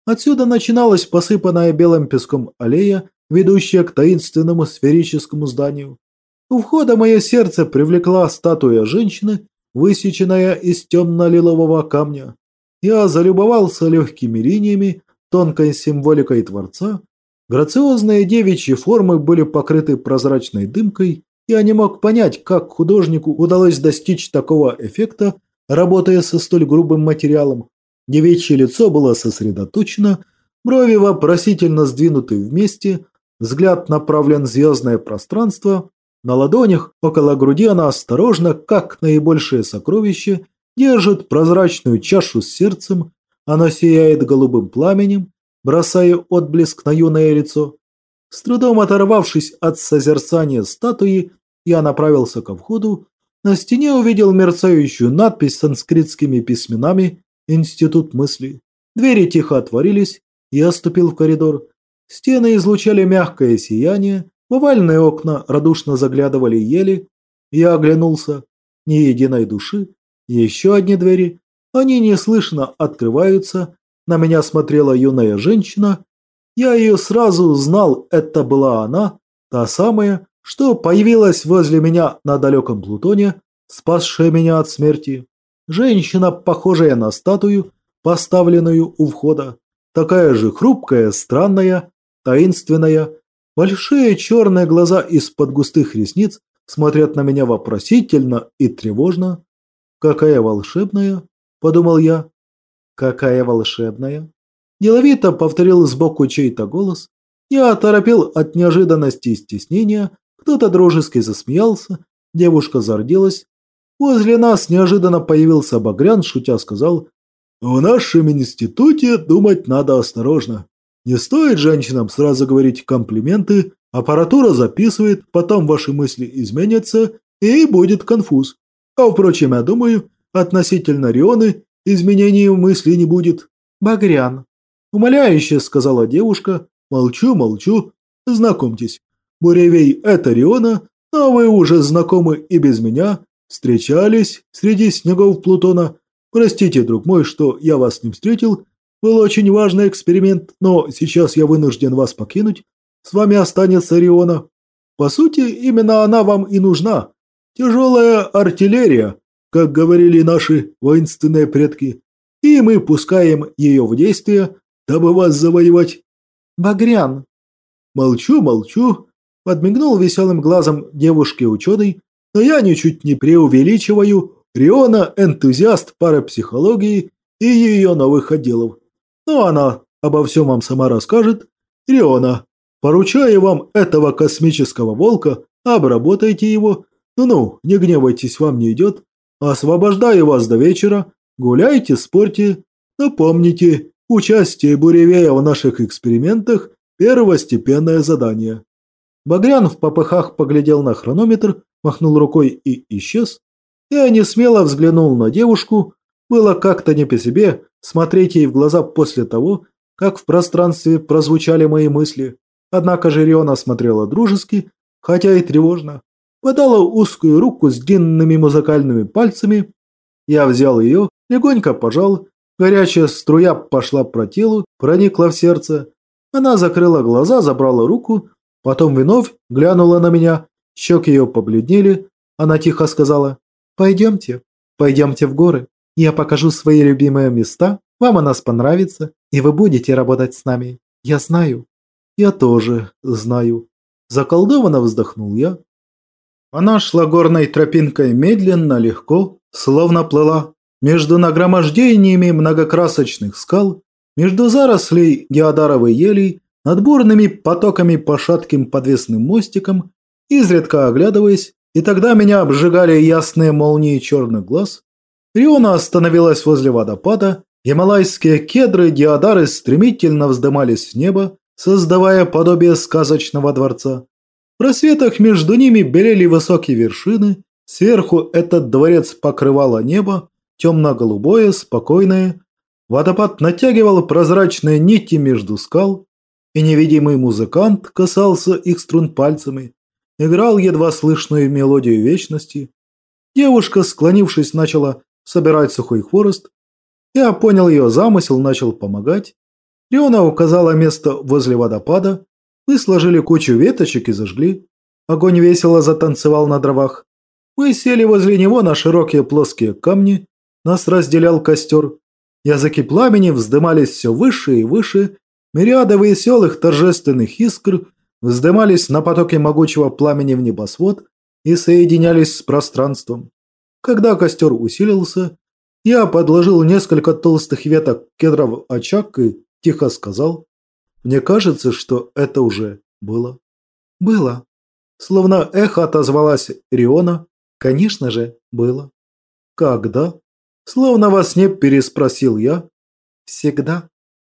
Отсюда начиналась посыпанная белым песком аллея, ведущая к таинственному сферическому зданию. У входа мое сердце привлекла статуя женщины, высеченная из темно-лилового камня. Я залюбовался легкими линиями, тонкой символикой Творца. Грациозные девичьи формы были покрыты прозрачной дымкой. Я не мог понять, как художнику удалось достичь такого эффекта, работая со столь грубым материалом. Девичье лицо было сосредоточено, брови вопросительно сдвинуты вместе, взгляд направлен в звездное пространство. На ладонях около груди она осторожно, как наибольшее сокровище, держит прозрачную чашу с сердцем. Оно сияет голубым пламенем, бросая отблеск на юное лицо. С трудом оторвавшись от созерцания статуи, я направился ко входу. На стене увидел мерцающую надпись санскритскими письменами «Институт мысли». Двери тихо отворились, я ступил в коридор. Стены излучали мягкое сияние, в овальные окна радушно заглядывали ели. Я оглянулся. Ни единой души. Еще одни двери. Они неслышно открываются. На меня смотрела юная женщина. Я ее сразу узнал. Это была она, та самая, что появилась возле меня на далеком Плутоне, спасшая меня от смерти. Женщина, похожая на статую, поставленную у входа. Такая же хрупкая, странная, таинственная. Большие черные глаза из-под густых ресниц смотрят на меня вопросительно и тревожно. «Какая волшебная!» – подумал я. «Какая волшебная!» Деловито повторил сбоку чей-то голос. Я оторопел от неожиданности и стеснения. Кто-то дружески засмеялся. Девушка зарделась. Возле нас неожиданно появился Багрян, шутя сказал: «В нашем институте думать надо осторожно. Не стоит женщинам сразу говорить комплименты, аппаратура записывает, потом ваши мысли изменятся и будет конфуз. А впрочем, я думаю, относительно Рионы изменений в мысли не будет». «Багрян», – умоляюще сказала девушка. «Молчу, молчу. Знакомьтесь, Буревей – это Риона, а вы уже знакомы и без меня. Встречались среди снегов Плутона. Простите, друг мой, что я вас не встретил. Был очень важный эксперимент, но сейчас я вынужден вас покинуть. С вами останется Риона. По сути, именно она вам и нужна. Тяжелая артиллерия, как говорили наши воинственные предки. И мы пускаем ее в действие, дабы вас завоевать». «Багрян». «Молчу, молчу», – подмигнул веселым глазом девушке-ученый. «Но я ничуть не преувеличиваю. Риона – энтузиаст парапсихологии и ее новых отделов. Но она обо всем вам сама расскажет. Риона, поручаю вам этого космического волка, обработайте его. Ну-ну, не гневайтесь, вам не идет. Освобождаю вас до вечера. Гуляйте, спорьте. Но помните, участие Буревея в наших экспериментах – первостепенное задание». Багрян в попыхах поглядел на хронометр, махнул рукой и исчез. Я несмело взглянул на девушку. Было как-то не по себе смотреть ей в глаза после того, как в пространстве прозвучали мои мысли. Однако же Риона смотрела дружески, хотя и тревожно. Подала узкую руку с длинными музыкальными пальцами. Я взял ее, легонько пожал. Горячая струя пошла по телу, проникла в сердце. Она закрыла глаза, забрала руку, потом вновь глянула на меня. Щеки ее побледнели. Она тихо сказала: «Пойдемте, пойдемте в горы. Я покажу свои любимые места, вам у нас понравится, и вы будете работать с нами. Я знаю». «Я тоже знаю». Заколдованно вздохнул я. Она шла горной тропинкой медленно, легко, словно плыла между нагромождениями многокрасочных скал, между зарослей геодаровой елей, над бурными потоками по шатким подвесным мостикам, изредка оглядываясь, и тогда меня обжигали ясные молнии черных глаз. Риона остановилась возле водопада, гималайские кедры геодары стремительно вздымались в небо, создавая подобие сказочного дворца. В просветах между ними белели высокие вершины, сверху этот дворец покрывало небо, темно-голубое, спокойное. Водопад натягивал прозрачные нити между скал, и невидимый музыкант касался их струн пальцами, играл едва слышную мелодию вечности. Девушка, склонившись, начала собирать сухой хворост. Я понял ее замысел, начал помогать. Риона указала место возле водопада. Мы сложили кучу веточек и зажгли. Огонь весело затанцевал на дровах. Мы сели возле него на широкие плоские камни. Нас разделял костер. Языки пламени вздымались все выше и выше. Мириады веселых торжественных искр вздымались на потоке могучего пламени в небосвод и соединялись с пространством. Когда костер усилился, я подложил несколько толстых веток кедра в очаг и тихо сказал: «Мне кажется, что это уже было». «Было». Словно эхо отозвалась Риона. «Конечно же, было». «Когда?» Словно во сне переспросил я. «Всегда».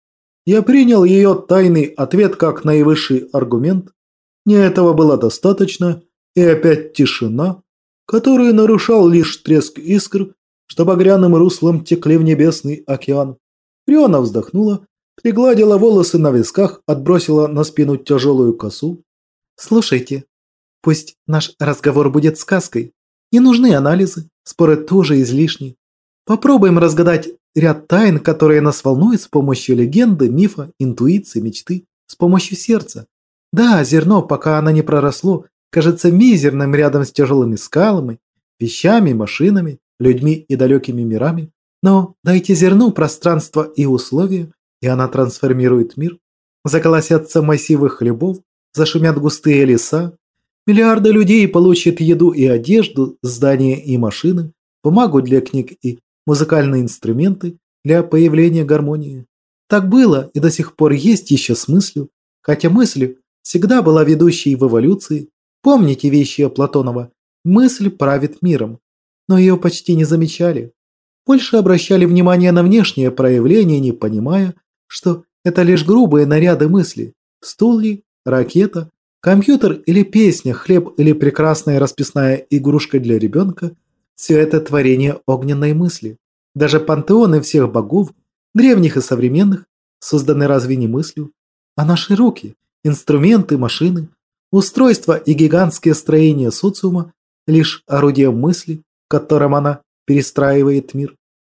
Я принял ее тайный ответ как наивысший аргумент. Мне этого было достаточно, и опять тишина, которую нарушал лишь треск искр, что багряным руслом текли в небесный океан. Риона вздохнула, пригладила волосы на висках, отбросила на спину тяжелую косу. «Слушайте, пусть наш разговор будет сказкой. Не нужны анализы, споры тоже излишни. Попробуем разгадать ряд тайн, которые нас волнуют с помощью легенды, мифа, интуиции, мечты, с помощью сердца. Да, зерно, пока оно не проросло, кажется мизерным рядом с тяжелыми скалами, вещами, машинами, людьми и далекими мирами. Но дайте зерну пространство и условия, и она трансформирует мир. Заколосятся массивы хлебов, зашумят густые леса. Миллиарды людей получат еду и одежду, здания и машины, бумагу для книг и музыкальные инструменты для появления гармонии. Так было и до сих пор есть еще с мыслью, хотя мысль всегда была ведущей в эволюции. Помните вещи Платонова: мысль правит миром, но ее почти не замечали. Больше обращали внимание на внешние проявления, не понимая, что это лишь грубые наряды мысли. Стул ли, ракета, компьютер или песня, хлеб или прекрасная расписная игрушка для ребенка – все это творение огненной мысли. Даже пантеоны всех богов, древних и современных, созданы разве не мыслью? А наши руки, инструменты, машины, устройства и гигантские строения социума – лишь орудия мысли, которым она перестраивает мир.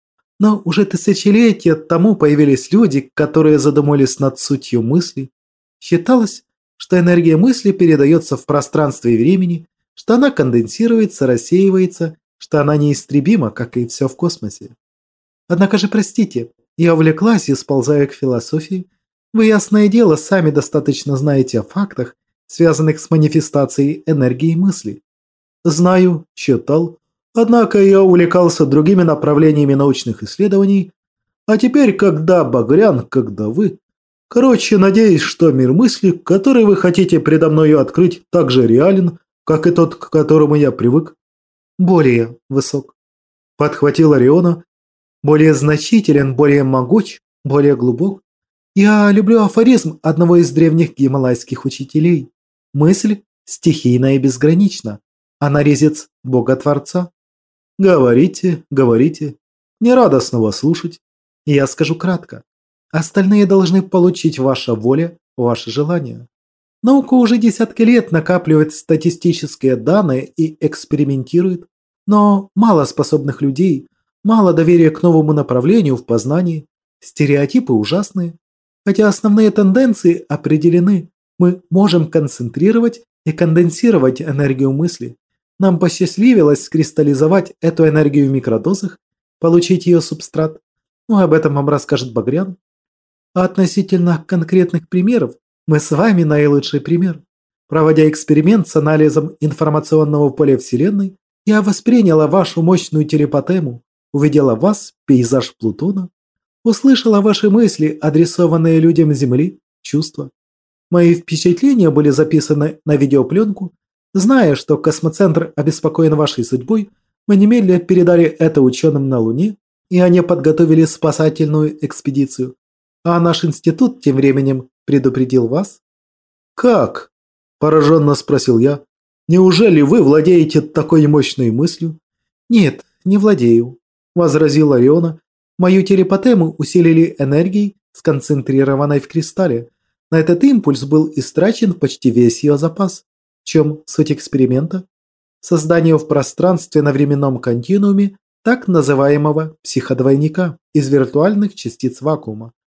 Но уже тысячелетия тому появились люди, которые задумались над сутью мысли. Считалось, что энергия мысли передается в пространстве и времени, что она конденсируется, рассеивается, что она неистребима, как и все в космосе. Однако же, простите, я увлеклась и сползаю к философии. Вы, ясное дело, сами достаточно знаете о фактах, связанных с манифестацией энергии мысли. Знаю, читал, однако я увлекался другими направлениями научных исследований, а теперь, когда Багрян, когда вы... Короче, надеюсь, что мир мысли, который вы хотите предо мною открыть, так же реален, как и тот, к которому я привык. Более высок. Подхватила Риона. Более значителен, более могуч, более глубок. Я люблю афоризм одного из древних гималайских учителей. Мысль стихийна и безгранична. Она резец Бога-Творца. Говорите, говорите. Мне радостно вас слушать. Я скажу кратко. Остальные должны получить ваша воля, ваше желание. Наука уже десятки лет накапливает статистические данные и экспериментирует, но мало способных людей, мало доверия к новому направлению в познании, стереотипы ужасные. Хотя основные тенденции определены, мы можем концентрировать и конденсировать энергию мысли. Нам посчастливилось скристаллизовать эту энергию в микродозах, получить ее субстрат. Ну, об этом вам расскажет Багрян. А относительно конкретных примеров, мы с вами наилучший пример. Проводя эксперимент с анализом информационного поля Вселенной, я восприняла вашу мощную телепатему, увидела вас, пейзаж Плутона, услышала ваши мысли, адресованные людям Земли, чувства. Мои впечатления были записаны на видеопленку. Зная, что космоцентр обеспокоен вашей судьбой, мы немедленно передали это ученым на Луне, и они подготовили спасательную экспедицию. А наш институт тем временем предупредил вас? «Как?» – пораженно спросил я. «Неужели вы владеете такой мощной мыслью?» «Нет, не владею», – возразила Риона. «Мою телепатему усилили энергией, сконцентрированной в кристалле. На этот импульс был истрачен почти весь ее запас. В чем суть эксперимента? Создание в пространственно-временном континууме так называемого психодвойника из виртуальных частиц вакуума.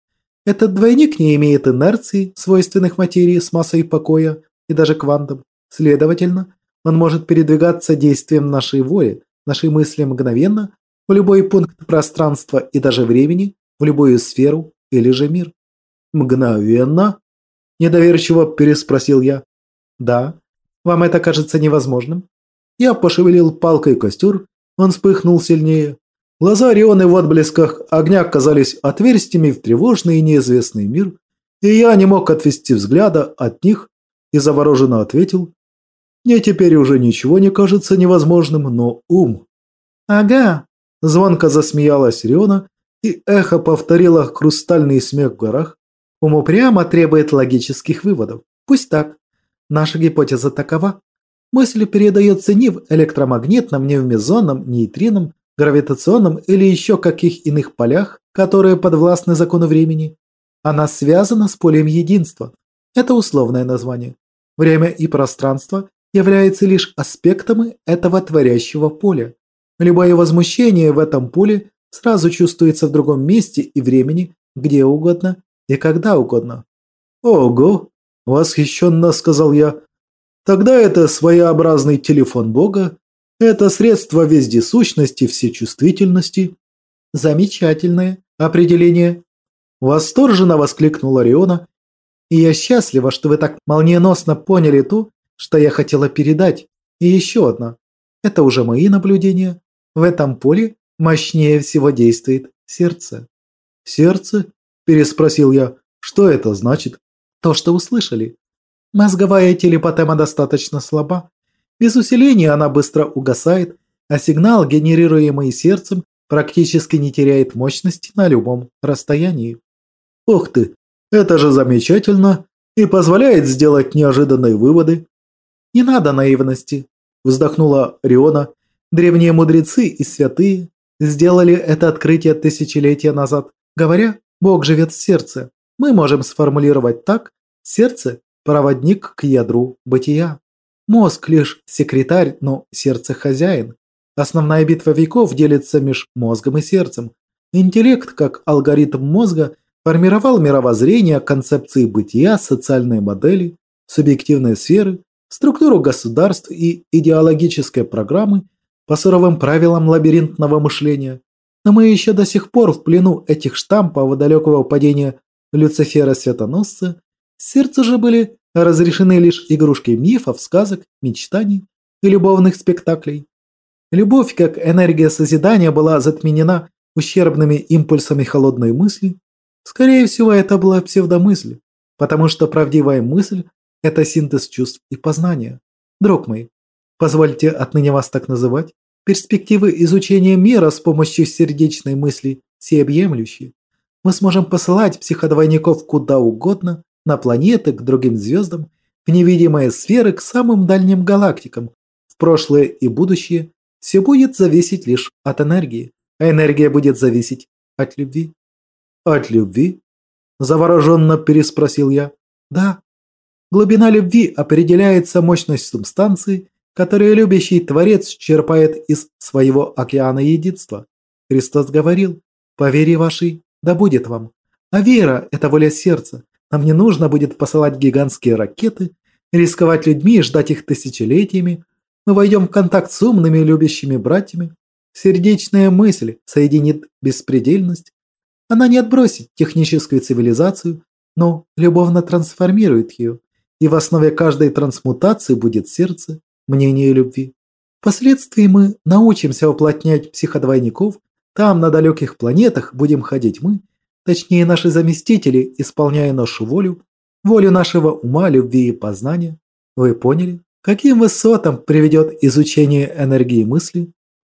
Этот двойник не имеет инерции, свойственных материи с массой покоя и даже квантам. Следовательно, он может передвигаться действием нашей воли, нашей мысли мгновенно, в любой пункт пространства и даже времени, в любую сферу или же мир. «Мгновенно?» – недоверчиво переспросил я. «Да. Вам это кажется невозможным?» Я пошевелил палкой костер, он вспыхнул сильнее. Глаза Рионы в отблесках огня казались отверстиями в тревожный и неизвестный мир, и я не мог отвести взгляда от них и завороженно ответил: «Мне теперь уже ничего не кажется невозможным, но ум». «Ага», – звонко засмеялась Риона, и эхо повторило хрустальный смех в горах. «Ум упрямо требует логических выводов. Пусть так. Наша гипотеза такова. Мысль передается ни в электромагнитном, ни в мезонном, нейтрином, гравитационном или еще каких иных полях, которые подвластны закону времени. Она связана с полем единства. Это условное название. Время и пространство являются лишь аспектами этого творящего поля. Любое возмущение в этом поле сразу чувствуется в другом месте и времени, где угодно и когда угодно». «Ого!» – восхищенно сказал я. «Тогда это своеобразный телефон Бога, это средство вездесущности, всечувствительности». «Замечательное определение!» – восторженно воскликнула Риона. «И я счастлива, что вы так молниеносно поняли то, что я хотела передать. И еще одно. Это уже мои наблюдения. В этом поле мощнее всего действует сердце». «Сердце?» – переспросил я. «Что это значит?» «То, что услышали. Мозговая телепатема достаточно слаба. Без усиления она быстро угасает, а сигнал, генерируемый сердцем, практически не теряет мощности на любом расстоянии». «Ух ты! Это же замечательно и позволяет сделать неожиданные выводы». «Не надо наивности», – вздохнула Риона. «Древние мудрецы и святые сделали это открытие тысячелетия назад. Говоря, Бог живет в сердце. Мы можем сформулировать так: сердце – проводник к ядру бытия. Мозг лишь секретарь, но сердце хозяин. Основная битва веков делится между мозгом и сердцем. Интеллект, как алгоритм мозга, формировал мировоззрение, концепции бытия, социальные модели, субъективные сферы, структуру государств и идеологические программы по суровым правилам лабиринтного мышления. Но мы еще до сих пор в плену этих штампов далекого падения Люцифера-светоносца. Сердцу же были разрешены лишь игрушки мифов, сказок, мечтаний и любовных спектаклей. Любовь, как энергия созидания, была затменена ущербными импульсами холодной мысли. Скорее всего, это была псевдомысль, потому что правдивая мысль – это синтез чувств и познания. Друг мой, позвольте отныне вас так называть. Перспективы изучения мира с помощью сердечной мысли всеобъемлющие. Мы сможем посылать психодвойников куда угодно, на планеты, к другим звездам, в невидимые сферы, к самым дальним галактикам. В прошлое и будущее все будет зависеть лишь от энергии, а энергия будет зависеть от любви. «От любви?» – завороженно переспросил я. «Да. Глубина любви определяется мощностью субстанции, которую любящий Творец черпает из своего океана единства. Христос говорил: по вере вашей да будет вам. А вера – это воля сердца. Нам не нужно будет посылать гигантские ракеты, рисковать людьми и ждать их тысячелетиями. Мы войдем в контакт с умными любящими братьями. Сердечная мысль соединит беспредельность. Она не отбросит техническую цивилизацию, но любовно трансформирует ее. И в основе каждой трансмутации будет сердце, мнение любви. Впоследствии мы научимся уплотнять психодвойников. Там, на далеких планетах, будем ходить мы, точнее наши заместители, исполняя нашу волю, волю нашего ума, любви и познания. Вы поняли, каким высотам приведет изучение энергии мысли?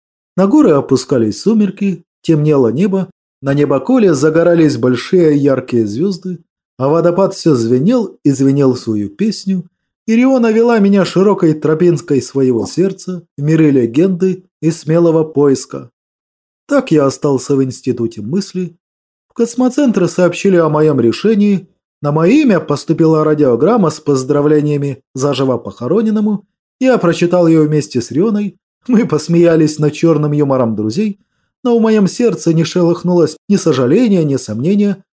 На горы опускались сумерки, темнело небо, на небоколе загорались большие яркие звезды, а водопад все звенел и звенел свою песню. Ириона вела меня широкой тропинкой своего сердца в миры легенды и смелого поиска. Так я остался в институте мысли. В космоцентр сообщили о моем решении. На мое имя поступила радиограмма с поздравлениями заживо похороненному. Я прочитал ее вместе с Рионой. Мы посмеялись над черным юмором друзей, но в моем сердце не шелохнулось ни сожаления, ни сомнения.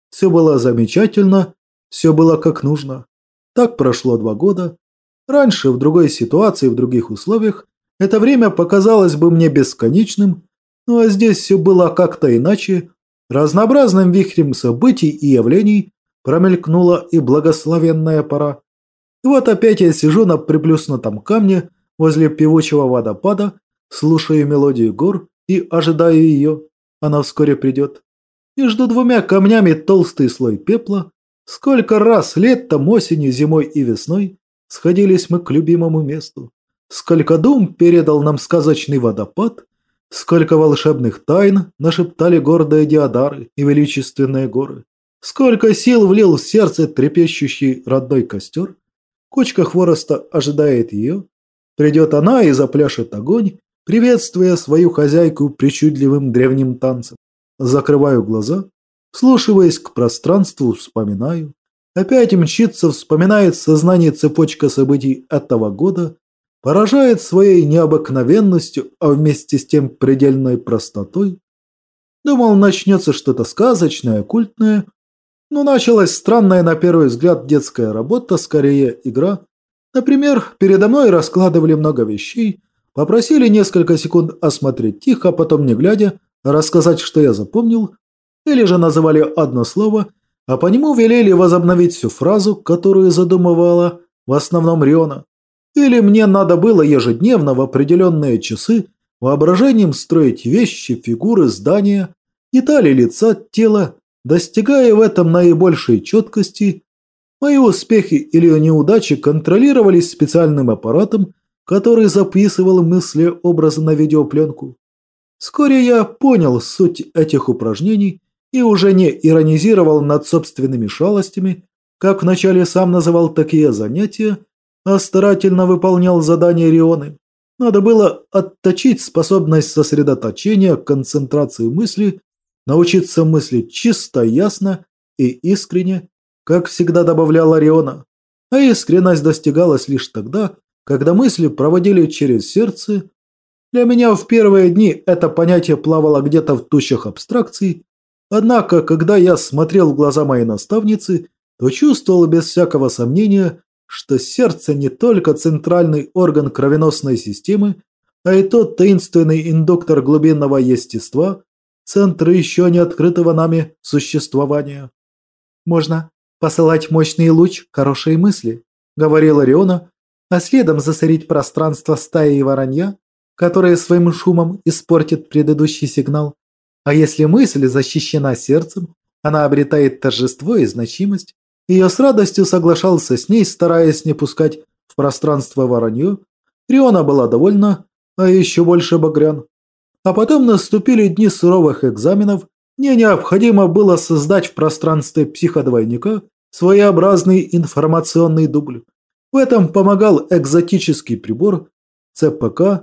Все было замечательно, все было как нужно. Так прошло два года. Раньше, в другой ситуации, в других условиях, это время показалось бы мне бесконечным, ну а здесь все было как-то иначе. Разнообразным вихрем событий и явлений промелькнула и благословенная пора. И вот опять я сижу на приплюснутом камне возле певучего водопада, слушаю мелодию гор и ожидаю ее. Она вскоре придет. Между двумя камнями толстый слой пепла. Сколько раз летом, осенью, зимой и весной сходились мы к любимому месту. Сколько дум передал нам сказочный водопад. Сколько волшебных тайн нашептали гордые Диодары и величественные горы. Сколько сил влил в сердце трепещущий родной костер. Кучка хвороста ожидает ее. Придет она и запляшет огонь, приветствуя свою хозяйку причудливым древним танцем. Закрываю глаза, вслушиваясь к пространству, вспоминаю. Опять мчится, вспоминает сознание цепочка событий этого года, поражает своей необыкновенностью, а вместе с тем предельной простотой. Думал, начнется что-то сказочное, оккультное, но началась странная на первый взгляд детская работа, скорее игра. Например, передо мной раскладывали много вещей, попросили несколько секунд осмотреть тихо, потом не глядя, рассказать, что я запомнил, или же называли одно слово, а по нему велели возобновить всю фразу, которую задумывала в основном Риона. Или мне надо было ежедневно в определенные часы воображением строить вещи, фигуры, здания, детали лица, тела, достигая в этом наибольшей четкости. Мои успехи или неудачи контролировались специальным аппаратом, который записывал мысли образы на видеопленку. Вскоре я понял суть этих упражнений и уже не иронизировал над собственными шалостями, как вначале сам называл такие занятия, а старательно выполнял задания Рионы. Надо было отточить способность сосредоточения, концентрации мысли, научиться мыслить чисто, ясно и искренне, как всегда добавляла Риона. А искренность достигалась лишь тогда, когда мысли проводили через сердце. Для меня в первые дни это понятие плавало где-то в тучах абстракций, однако, когда я смотрел в глаза моей наставницы, то чувствовал без всякого сомнения, что сердце не только центральный орган кровеносной системы, а и тот таинственный индуктор глубинного естества, центр еще не открытого нами существования. «Можно посылать мощный луч хорошей мысли», — говорила Риона, «а следом засорить пространство стаи воронья, которая своим шумом испортит предыдущий сигнал. А если мысль защищена сердцем, она обретает торжество и значимость». И я с радостью соглашался с ней, стараясь не пускать в пространство воронье. Риона была довольна, а еще больше Багрян. А потом наступили дни суровых экзаменов. Мне необходимо было создать в пространстве психодвойника своеобразный информационный дубль. В этом помогал экзотический прибор ЦПК,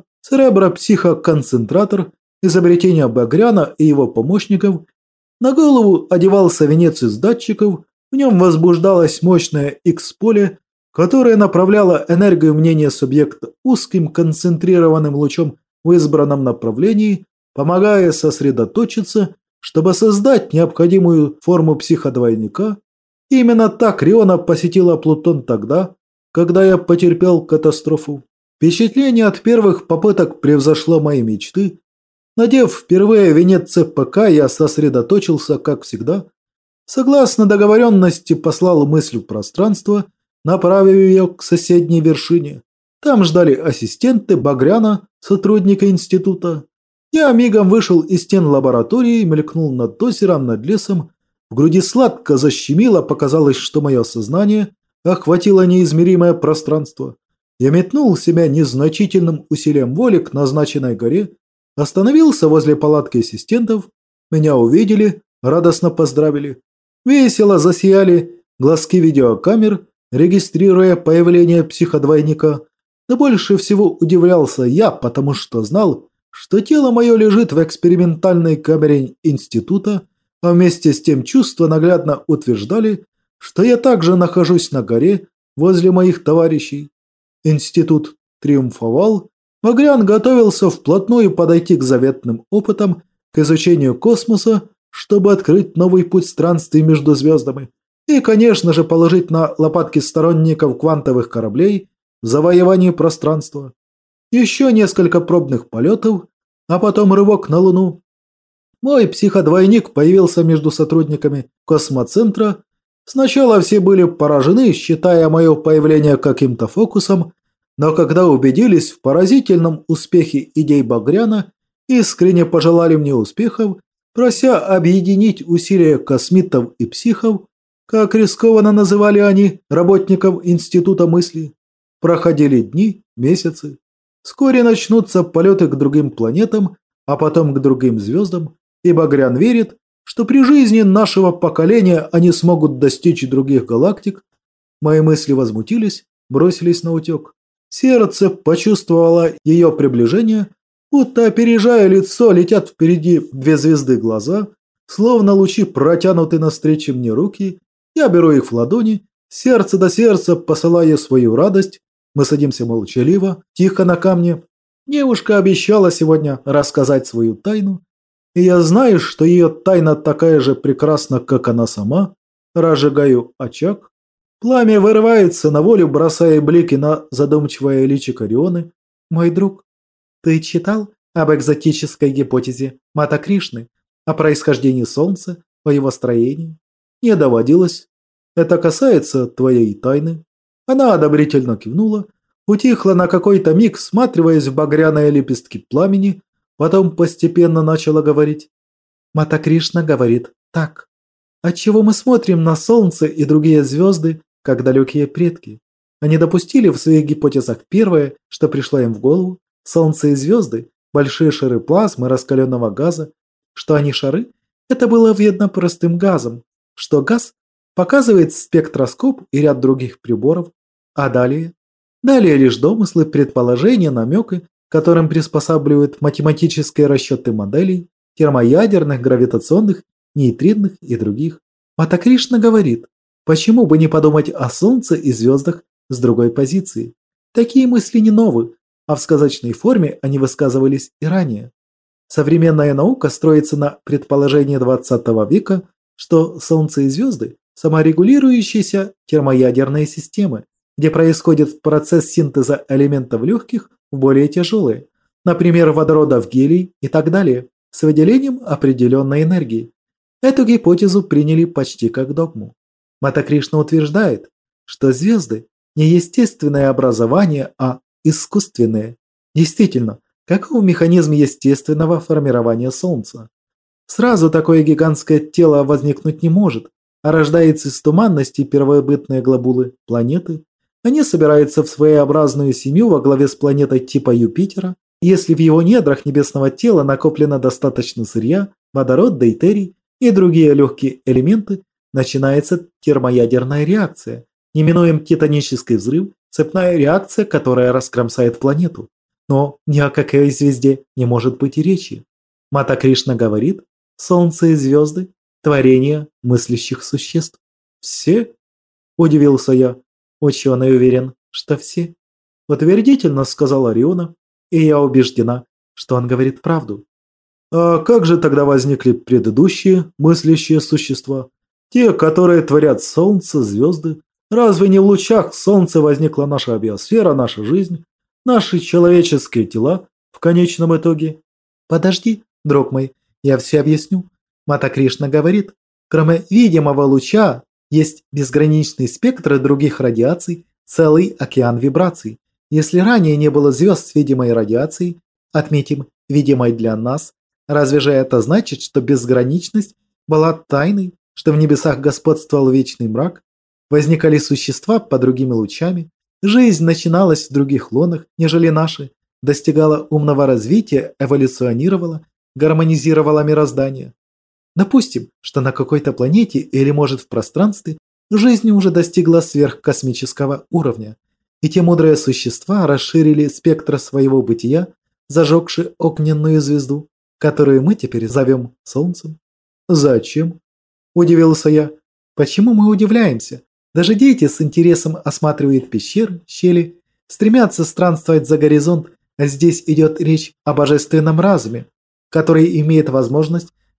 церебропсихоконцентратор, изобретение Багряна и его помощников. На голову одевался венец из датчиков. В нем возбуждалось мощное Х-поле, которое направляло энергию мнения субъекта узким концентрированным лучом в избранном направлении, помогая сосредоточиться, чтобы создать необходимую форму психодвойника. И именно так Риона посетила Плутон тогда, когда я потерпел катастрофу. Впечатление от первых попыток превзошло мои мечты. Надев впервые венец ЦПК, я сосредоточился, как всегда. Согласно договоренности, послал мысль в пространство, направив ее к соседней вершине. Там ждали ассистенты Багряна, сотрудника института. Я мигом вышел из стен лаборатории, мелькнул над озером, над лесом. В груди сладко защемило, показалось, что мое сознание охватило неизмеримое пространство. Я метнул себя незначительным усилием воли к назначенной горе, остановился возле палатки ассистентов. Меня увидели, радостно поздравили. Весело засияли глазки видеокамер, регистрируя появление психодвойника. Но больше всего удивлялся я, потому что знал, что тело мое лежит в экспериментальной камере института, а вместе с тем чувства наглядно утверждали, что я также нахожусь на горе возле моих товарищей. Институт триумфовал. Багрян готовился вплотную подойти к заветным опытам, к изучению космоса, чтобы открыть новый путь странствий между звездами и, конечно же, положить на лопатки сторонников квантовых кораблей в завоевании пространства. Еще несколько пробных полетов, а потом рывок на Луну. Мой психодвойник появился между сотрудниками космоцентра. Сначала все были поражены, считая мое появление каким-то фокусом, но когда убедились в поразительном успехе идей Багряна, искренне пожелали мне успехов, прося объединить усилия космитов и психов, как рискованно называли они работников Института мысли. Проходили дни, месяцы. Вскоре начнутся полеты к другим планетам, а потом к другим звездам, и Багрян верит, что при жизни нашего поколения они смогут достичь других галактик. Мои мысли возмутились, бросились на утек. Сердце почувствовало ее приближение, будто, опережая лицо, летят впереди две звезды глаза, словно лучи протянуты навстречу мне руки. Я беру их в ладони, сердце до сердца посылаю свою радость. Мы садимся молчаливо, тихо на камне. Девушка обещала сегодня рассказать свою тайну, и я знаю, что ее тайна такая же прекрасна, как она сама. Разжигаю очаг. Пламя вырывается на волю, бросая блики на задумчивое личико Рионы. Мой друг, ты читал об экзотической гипотезе Мата Кришны, о происхождении Солнца, о его строении? Не доводилось. Это касается твоей тайны. Она одобрительно кивнула, утихла на какой-то миг, всматриваясь в багряные лепестки пламени, потом постепенно начала говорить. Мата Кришна говорит так. Отчего мы смотрим на Солнце и другие звезды, как далекие предки? Они допустили в своих гипотезах первое, что пришло им в голову. Солнце и звезды – большие шары плазмы раскаленного газа. Что они шары? Это было видно простым газом. Что газ показывает спектроскоп и ряд других приборов. А далее? Далее лишь домыслы, предположения, намеки, которым приспосабливают математические расчеты моделей, термоядерных, гравитационных, нейтринных и других. Мата Кришна говорит, почему бы не подумать о Солнце и звездах с другой позиции? Такие мысли не новые, а в сказочной форме они высказывались и ранее. Современная наука строится на предположении двадцатого века, что Солнце и звезды – саморегулирующиеся термоядерные системы, где происходит процесс синтеза элементов легких в более тяжелые, например, водорода в гелий и так далее, с выделением определенной энергии. Эту гипотезу приняли почти как догму. Мата Кришна утверждает, что звезды не естественное образование, а искусственное. Действительно, каков механизм естественного формирования Солнца? Сразу такое гигантское тело возникнуть не может, а рождается из туманности первобытные глобулы планеты. Они собираются в своеобразную семью во главе с планетой типа Юпитера. Если в его недрах небесного тела накоплено достаточно сырья, водород, дейтерий и другие легкие элементы, начинается термоядерная реакция, неминуем титанический взрыв, цепная реакция, которая раскромсает планету. Но ни о какой звезде не может быть и речи. Мата Кришна говорит, Солнце и звезды – творение мыслящих существ. Все? Удивился я. Ученый уверен, что все. Утвердительно сказала Риона, и я убеждена, что он говорит правду. А как же тогда возникли предыдущие мыслящие существа? Те, которые творят Солнце, звезды? Разве не в лучах Солнца возникла наша биосфера, наша жизнь, наши человеческие тела в конечном итоге? Подожди, друг мой, я все объясню. Мата Кришна говорит, кроме видимого луча, есть безграничный спектр других радиаций, целый океан вибраций. Если ранее не было звезд с видимой радиацией, отметим, видимой для нас, разве же это значит, что безграничность была тайной, что в небесах господствовал вечный мрак? Возникали существа под другими лучами, жизнь начиналась в других лонах, нежели наши, достигала умного развития, эволюционировала, гармонизировала мироздание. Допустим, что на какой-то планете или, может, в пространстве жизнь уже достигла сверхкосмического уровня, и те мудрые существа расширили спектр своего бытия, зажегши огненную звезду, которую мы теперь зовем Солнцем. Зачем? Удивился я. Почему мы удивляемся? Даже дети с интересом осматривают пещеры, щели, стремятся странствовать за горизонт, а здесь идет речь о божественном разуме, который имеет возможность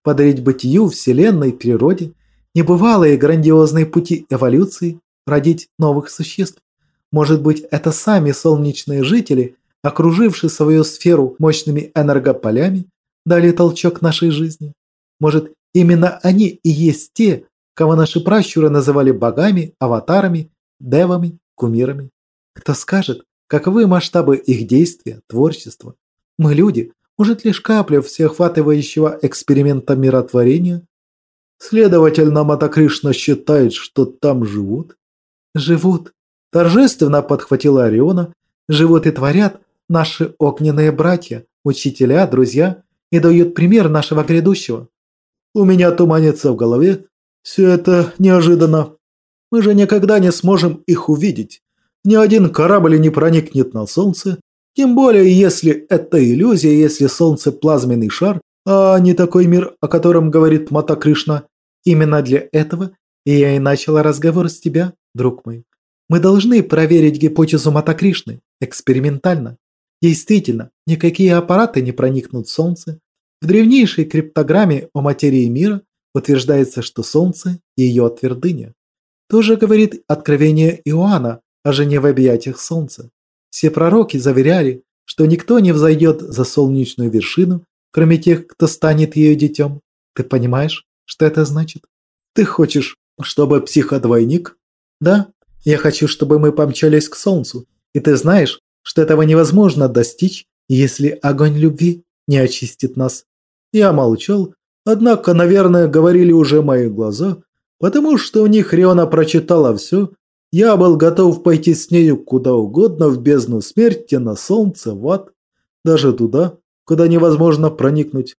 подарить бытию, вселенной, природе небывалые грандиозные пути эволюции, родить новых существ. Может быть, это сами солнечные жители, окружившие свою сферу мощными энергополями, дали толчок нашей жизни. Может, именно они и есть те, кого наши пращуры называли богами, аватарами, девами, кумирами. Кто скажет, каковы масштабы их действия, творчества? Мы люди, может, лишь капля всеохватывающего эксперимента миротворения? Следовательно, Мата Кришна считает, что там живут? Живут. Торжественно подхватила Ориона. Живут и творят наши огненные братья, учителя, друзья, и дают пример нашего грядущего. У меня туманится в голове. Все это неожиданно. Мы же никогда не сможем их увидеть. Ни один корабль не проникнет на Солнце. Тем более, если это иллюзия, если Солнце плазменный шар, а не такой мир, о котором говорит Мата Кришна. Именно для этого я и начала разговор с тебя, друг мой. Мы должны проверить гипотезу Мата Кришны экспериментально. Действительно, никакие аппараты не проникнут в Солнце. В древнейшей криптограмме о материи мира утверждается, что Солнце – ее твердыня. Тоже говорит Откровение Иоанна о жене в объятиях Солнца. Все пророки заверяли, что никто не взойдет за солнечную вершину, кроме тех, кто станет ее детем. Ты понимаешь, что это значит? Ты хочешь, чтобы психодвойник? Да, я хочу, чтобы мы помчались к Солнцу. И ты знаешь, что этого невозможно достичь, если огонь любви не очистит нас. Я молчал, однако, наверное, говорили уже мои глаза, потому что в них Риона прочитала все. Я был готов пойти с нею куда угодно, в бездну смерти, на солнце, в ад, даже туда, куда невозможно проникнуть.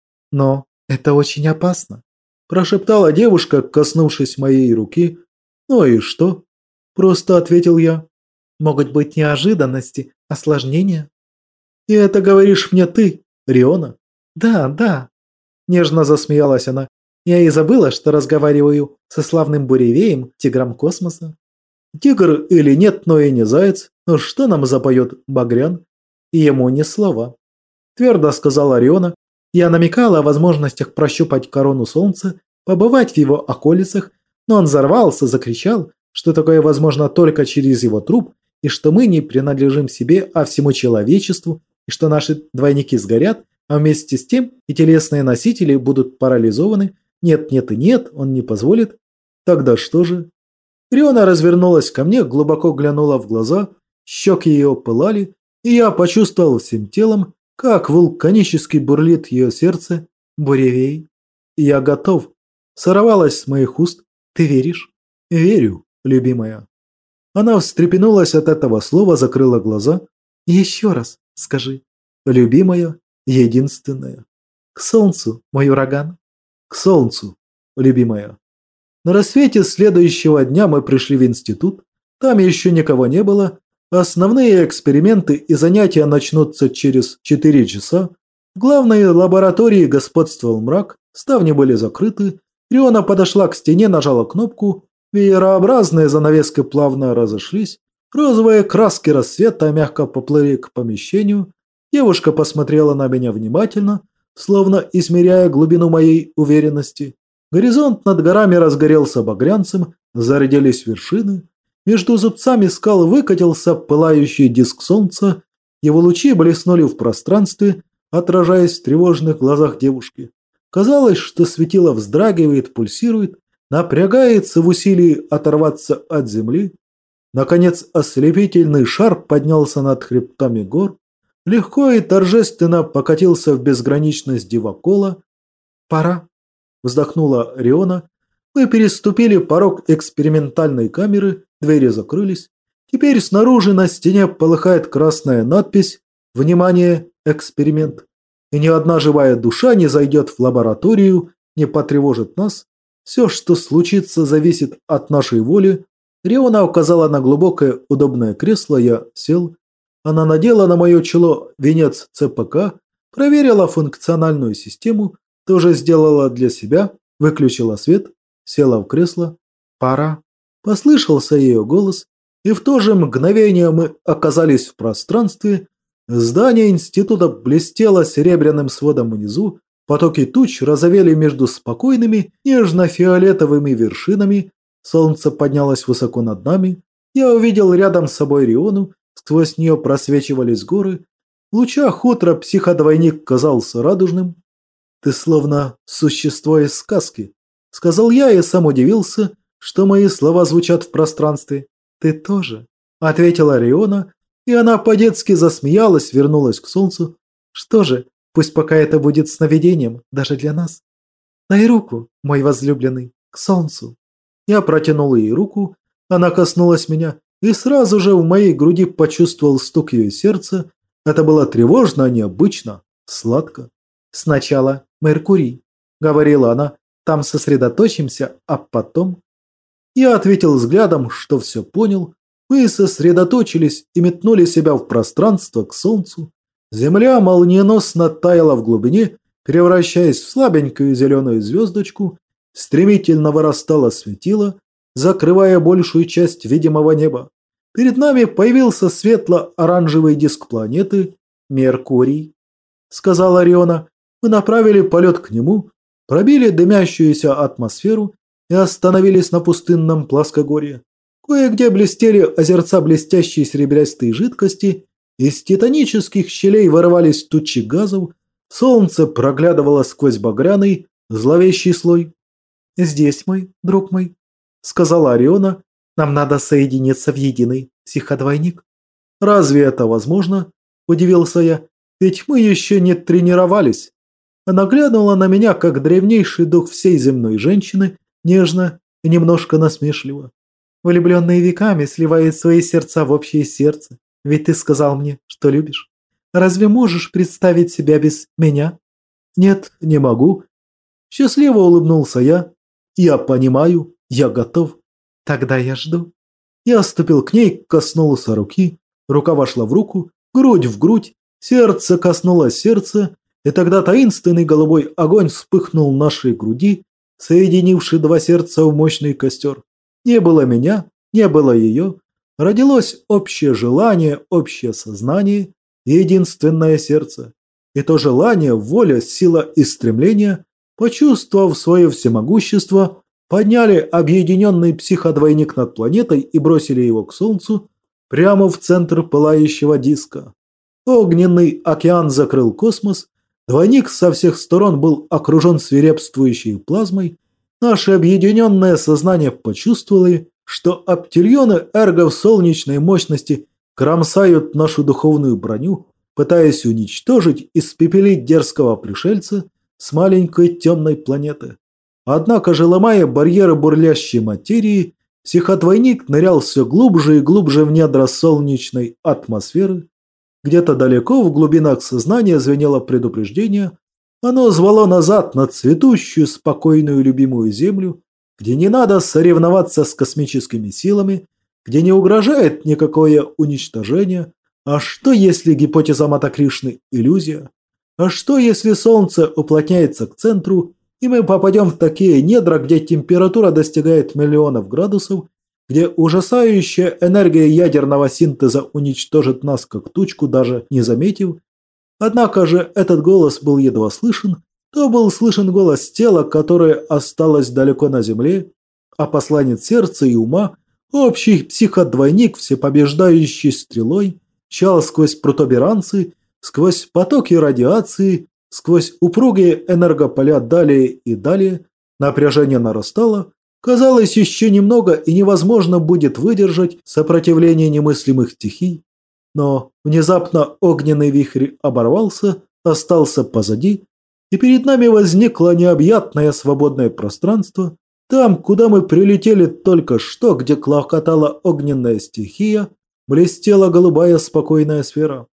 Но это очень опасно, прошептала девушка, коснувшись моей руки. Ну и что? Просто ответил я. Могут быть неожиданности, осложнения. И это говоришь мне ты, Риона? Да, да. Нежно засмеялась она. Я и забыла, что разговариваю со славным буревеем, тигром космоса. Тигр или нет, но и не заяц. Но что нам запоет Багрян? И ему не слова. Твердо сказала Ориона. Я намекала о возможностях прощупать корону солнца, побывать в его околицах, но он взорвался, закричал, что такое возможно только через его труп, и что мы не принадлежим себе, а всему человечеству, и что наши двойники сгорят, а вместе с тем и телесные носители будут парализованы. Нет, нет и нет, он не позволит. Тогда что же? Риона развернулась ко мне, глубоко глянула в глаза, щеки ее пылали, и я почувствовал всем телом, как вулканически бурлит ее сердце, буревей. Я готов. Сорвалась с моих уст. Ты веришь? Верю, любимая. Она встрепенулась от этого слова, закрыла глаза. Еще раз скажи. Любимая, единственная. К солнцу, мой ураган. К солнцу, любимая. На рассвете следующего дня мы пришли в институт. Там еще никого не было. Основные эксперименты и занятия начнутся через четыре часа. В главной лаборатории господствовал мрак, ставни были закрыты. Риона подошла к стене, нажала кнопку. Веерообразные занавески плавно разошлись. Розовые краски рассвета мягко поплыли к помещению. Девушка посмотрела на меня внимательно, словно измеряя глубину моей уверенности. Горизонт над горами разгорелся багрянцем, зарделись вершины. Между зубцами скал выкатился пылающий диск солнца. Его лучи блеснули в пространстве, отражаясь в тревожных глазах девушки. Казалось, что светило вздрагивает, пульсирует, напрягается в усилии оторваться от земли. Наконец ослепительный шар поднялся над хребтами гор, легко и торжественно покатился в безграничность дивокола. «Пора», – вздохнула Риона. Мы переступили порог экспериментальной камеры, двери закрылись. Теперь снаружи на стене полыхает красная надпись «Внимание! Эксперимент!». И ни одна живая душа не зайдет в лабораторию, не потревожит нас. Все, что случится, зависит от нашей воли. Риона указала на глубокое удобное кресло, я сел. Она надела на мое чело венец ЦПК, проверила функциональную систему, тоже сделала для себя, выключила свет, села в кресло. «Пора». Послышался ее голос, и в то же мгновение мы оказались в пространстве. Здание института блестело серебряным сводом внизу, Потоки туч разовели между спокойными, нежно-фиолетовыми вершинами. Солнце поднялось высоко над нами. Я увидел рядом с собой Риону, сквозь нее просвечивались горы. В лучах утра психодвойник казался радужным. «Ты словно существо из сказки», — сказал я и сам удивился, что мои слова звучат в пространстве. «Ты тоже», — ответила Риона, и она по-детски засмеялась, вернулась к солнцу. «Что же, пусть пока это будет сновидением, даже для нас. Дай руку, мой возлюбленный, к солнцу». Я протянул ей руку, она коснулась меня, и сразу же в моей груди почувствовал стук ее сердца. Это было тревожно, необычно, сладко. «Сначала Меркурий», — говорила она, — «там сосредоточимся, а потом...» Я ответил взглядом, что все понял. Мы сосредоточились и метнули себя в пространство к солнцу. Земля молниеносно таяла в глубине, превращаясь в слабенькую зеленую звездочку, стремительно вырастало светило, закрывая большую часть видимого неба. Перед нами появился светло-оранжевый диск планеты Меркурий, сказала Риона. Мы направили полет к нему, пробили дымящуюся атмосферу и остановились на пустынном плоскогорье. Кое-где блестели озерца блестящей серебрястой жидкости, из титанических щелей вырывались тучи газов, солнце проглядывало сквозь багряный, зловещий слой. «Здесь мы, друг мой», — сказала Ориона, — «нам надо соединиться в единый психодвойник». «Разве это возможно?» – удивился я. «Ведь мы еще не тренировались». Она глянула на меня, как древнейший дух всей земной женщины, нежно и немножко насмешливо. «Влюбленные веками сливают свои сердца в общее сердце. Ведь ты сказал мне, что любишь. Разве можешь представить себя без меня?» «Нет, не могу». Счастливо улыбнулся я. «Я понимаю, я готов». «Тогда я жду». Я ступил к ней, коснулся руки. Рука вошла в руку, грудь в грудь, сердце коснулось сердца, и тогда таинственный голубой огонь вспыхнул в нашей груди, соединивший два сердца в мощный костер. Не было меня, не было ее. Родилось общее желание, общее сознание, единственное сердце. И то желание, воля, сила и стремление, почувствовав свое всемогущество, подняли объединенный психодвойник над планетой и бросили его к Солнцу прямо в центр пылающего диска. Огненный океан закрыл космос, двойник со всех сторон был окружен свирепствующей плазмой. Наше объединенное сознание почувствовало, что оптильоны эргов солнечной мощности кромсают нашу духовную броню, пытаясь уничтожить, испепелить дерзкого пришельца с маленькой темной планеты. Однако же, ломая барьеры бурлящей материи, психодвойник нырял все глубже и глубже в недра солнечной атмосферы. Где-то далеко в глубинах сознания звенело предупреждение. Оно звало назад на цветущую, спокойную, любимую землю, где не надо соревноваться с космическими силами, где не угрожает никакое уничтожение. А что, если гипотеза Матакришны – иллюзия? А что, если Солнце уплотняется к центру, и мы попадем в такие недра, где температура достигает миллионов градусов, где ужасающая энергия ядерного синтеза уничтожит нас как тучку, даже не заметив? Однако же этот голос был едва слышен, то был слышен голос тела, которое осталось далеко на земле, а посланец сердца и ума, общий психодвойник, всепобеждающий стрелой, чал сквозь протуберанцы, сквозь потоки радиации, сквозь упругие энергополя далее и далее. Напряжение нарастало. Казалось, еще немного и невозможно будет выдержать сопротивление немыслимых стихий. Но внезапно огненный вихрь оборвался, остался позади, и перед нами возникло необъятное свободное пространство. Там, куда мы прилетели только что, где клокотала огненная стихия, блестела голубая спокойная сфера.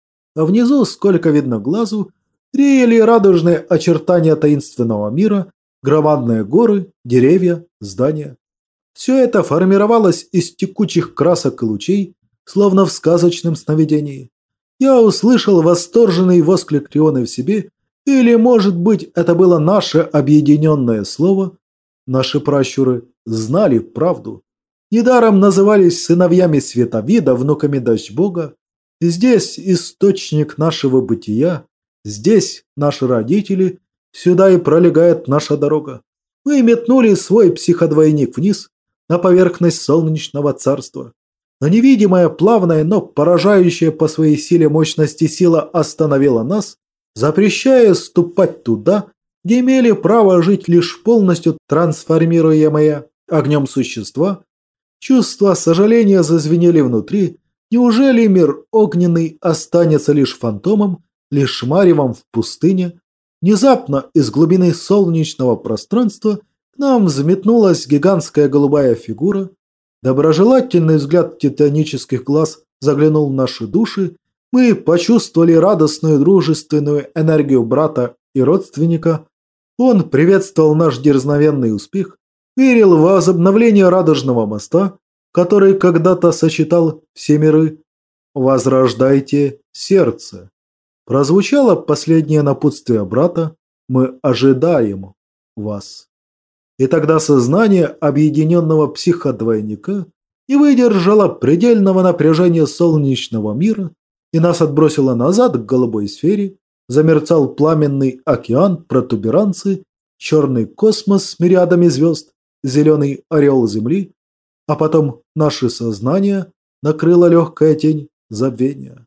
А внизу, сколько видно глазу, реяли радужные очертания таинственного мира, громадные горы, деревья, здания. Все это формировалось из текучих красок и лучей, словно в сказочном сновидении. Я услышал восторженный восклик Рионы в себе, или, может быть, это было наше объединенное слово. Наши пращуры знали правду. Недаром назывались сыновьями Световида, внуками Дождь-Бога. Здесь источник нашего бытия, здесь наши родители, Сюда и пролегает наша дорога. Мы метнули свой психодвойник вниз, на поверхность солнечного царства. Но невидимая, плавная, но поражающая по своей силе мощности сила остановила нас, запрещая ступать туда, где имели право жить лишь полностью трансформируемые огнем существа. Чувства сожаления зазвенели внутри. Неужели мир огненный останется лишь фантомом, лишь маревом в пустыне? Внезапно из глубины солнечного пространства к нам взметнулась гигантская голубая фигура. Доброжелательный взгляд титанических глаз заглянул в наши души. Мы почувствовали радостную дружественную энергию брата и родственника. Он приветствовал наш дерзновенный успех, верил в возобновление радужного моста, который когда-то сочетал все миры. «Возрождайте сердце». Прозвучало последнее напутствие брата. «Мы ожидаем вас». И тогда сознание объединенного психодвойника не выдержало предельного напряжения солнечного мира и нас отбросило назад к голубой сфере. Замерцал пламенный океан протуберанцы, черный космос с мириадами звезд, зеленый орел Земли, а потом наше сознание накрыла легкая тень забвения.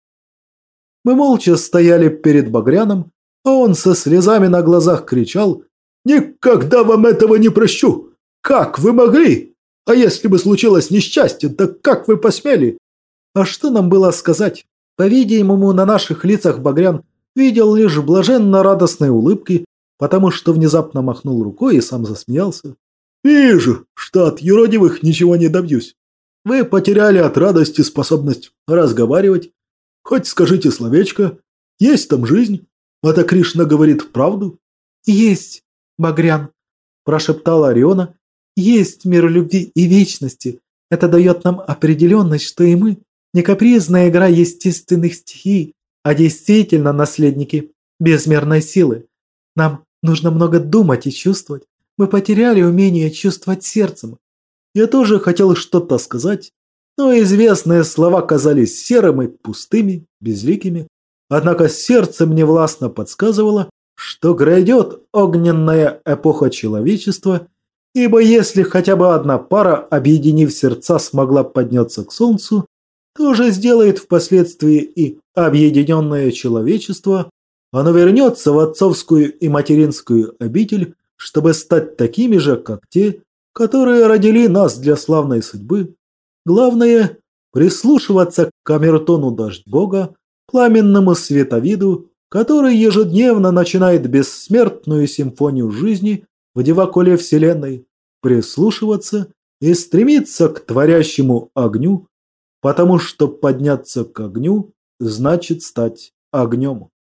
Мы молча стояли перед Багряном, а он со слезами на глазах кричал: «Никогда вам этого не прощу! Как вы могли? А если бы случилось несчастье, да как вы посмели?» А что нам было сказать? По-видимому, на наших лицах Багрян видел лишь блаженно-радостные улыбки, потому что внезапно махнул рукой и сам засмеялся. «Вижу, что от юродивых ничего не добьюсь. Вы потеряли от радости способность разговаривать. Хоть скажите словечко. Есть там жизнь? Это Кришна говорит правду?» «Есть, Багрян», – прошептала Ориона. «Есть мир любви и вечности. Это дает нам определенность, что и мы – не капризная игра естественных стихий, а действительно наследники безмерной силы. Нам нужно много думать и чувствовать. Мы потеряли умение чувствовать сердцем». Я тоже хотел что-то сказать, но известные слова казались серыми, пустыми, безликими. Однако сердце мне властно подсказывало, что грядет огненная эпоха человечества, ибо если хотя бы одна пара, объединив сердца, смогла подняться к солнцу, то же сделает впоследствии и объединенное человечество. Оно вернется в отцовскую и материнскую обитель, чтобы стать такими же, как те, которые родили нас для славной судьбы. Главное – прислушиваться к камертону дождь Бога, пламенному световиду, который ежедневно начинает бессмертную симфонию жизни в диваколе Вселенной, прислушиваться и стремиться к творящему огню, потому что подняться к огню значит стать огнем.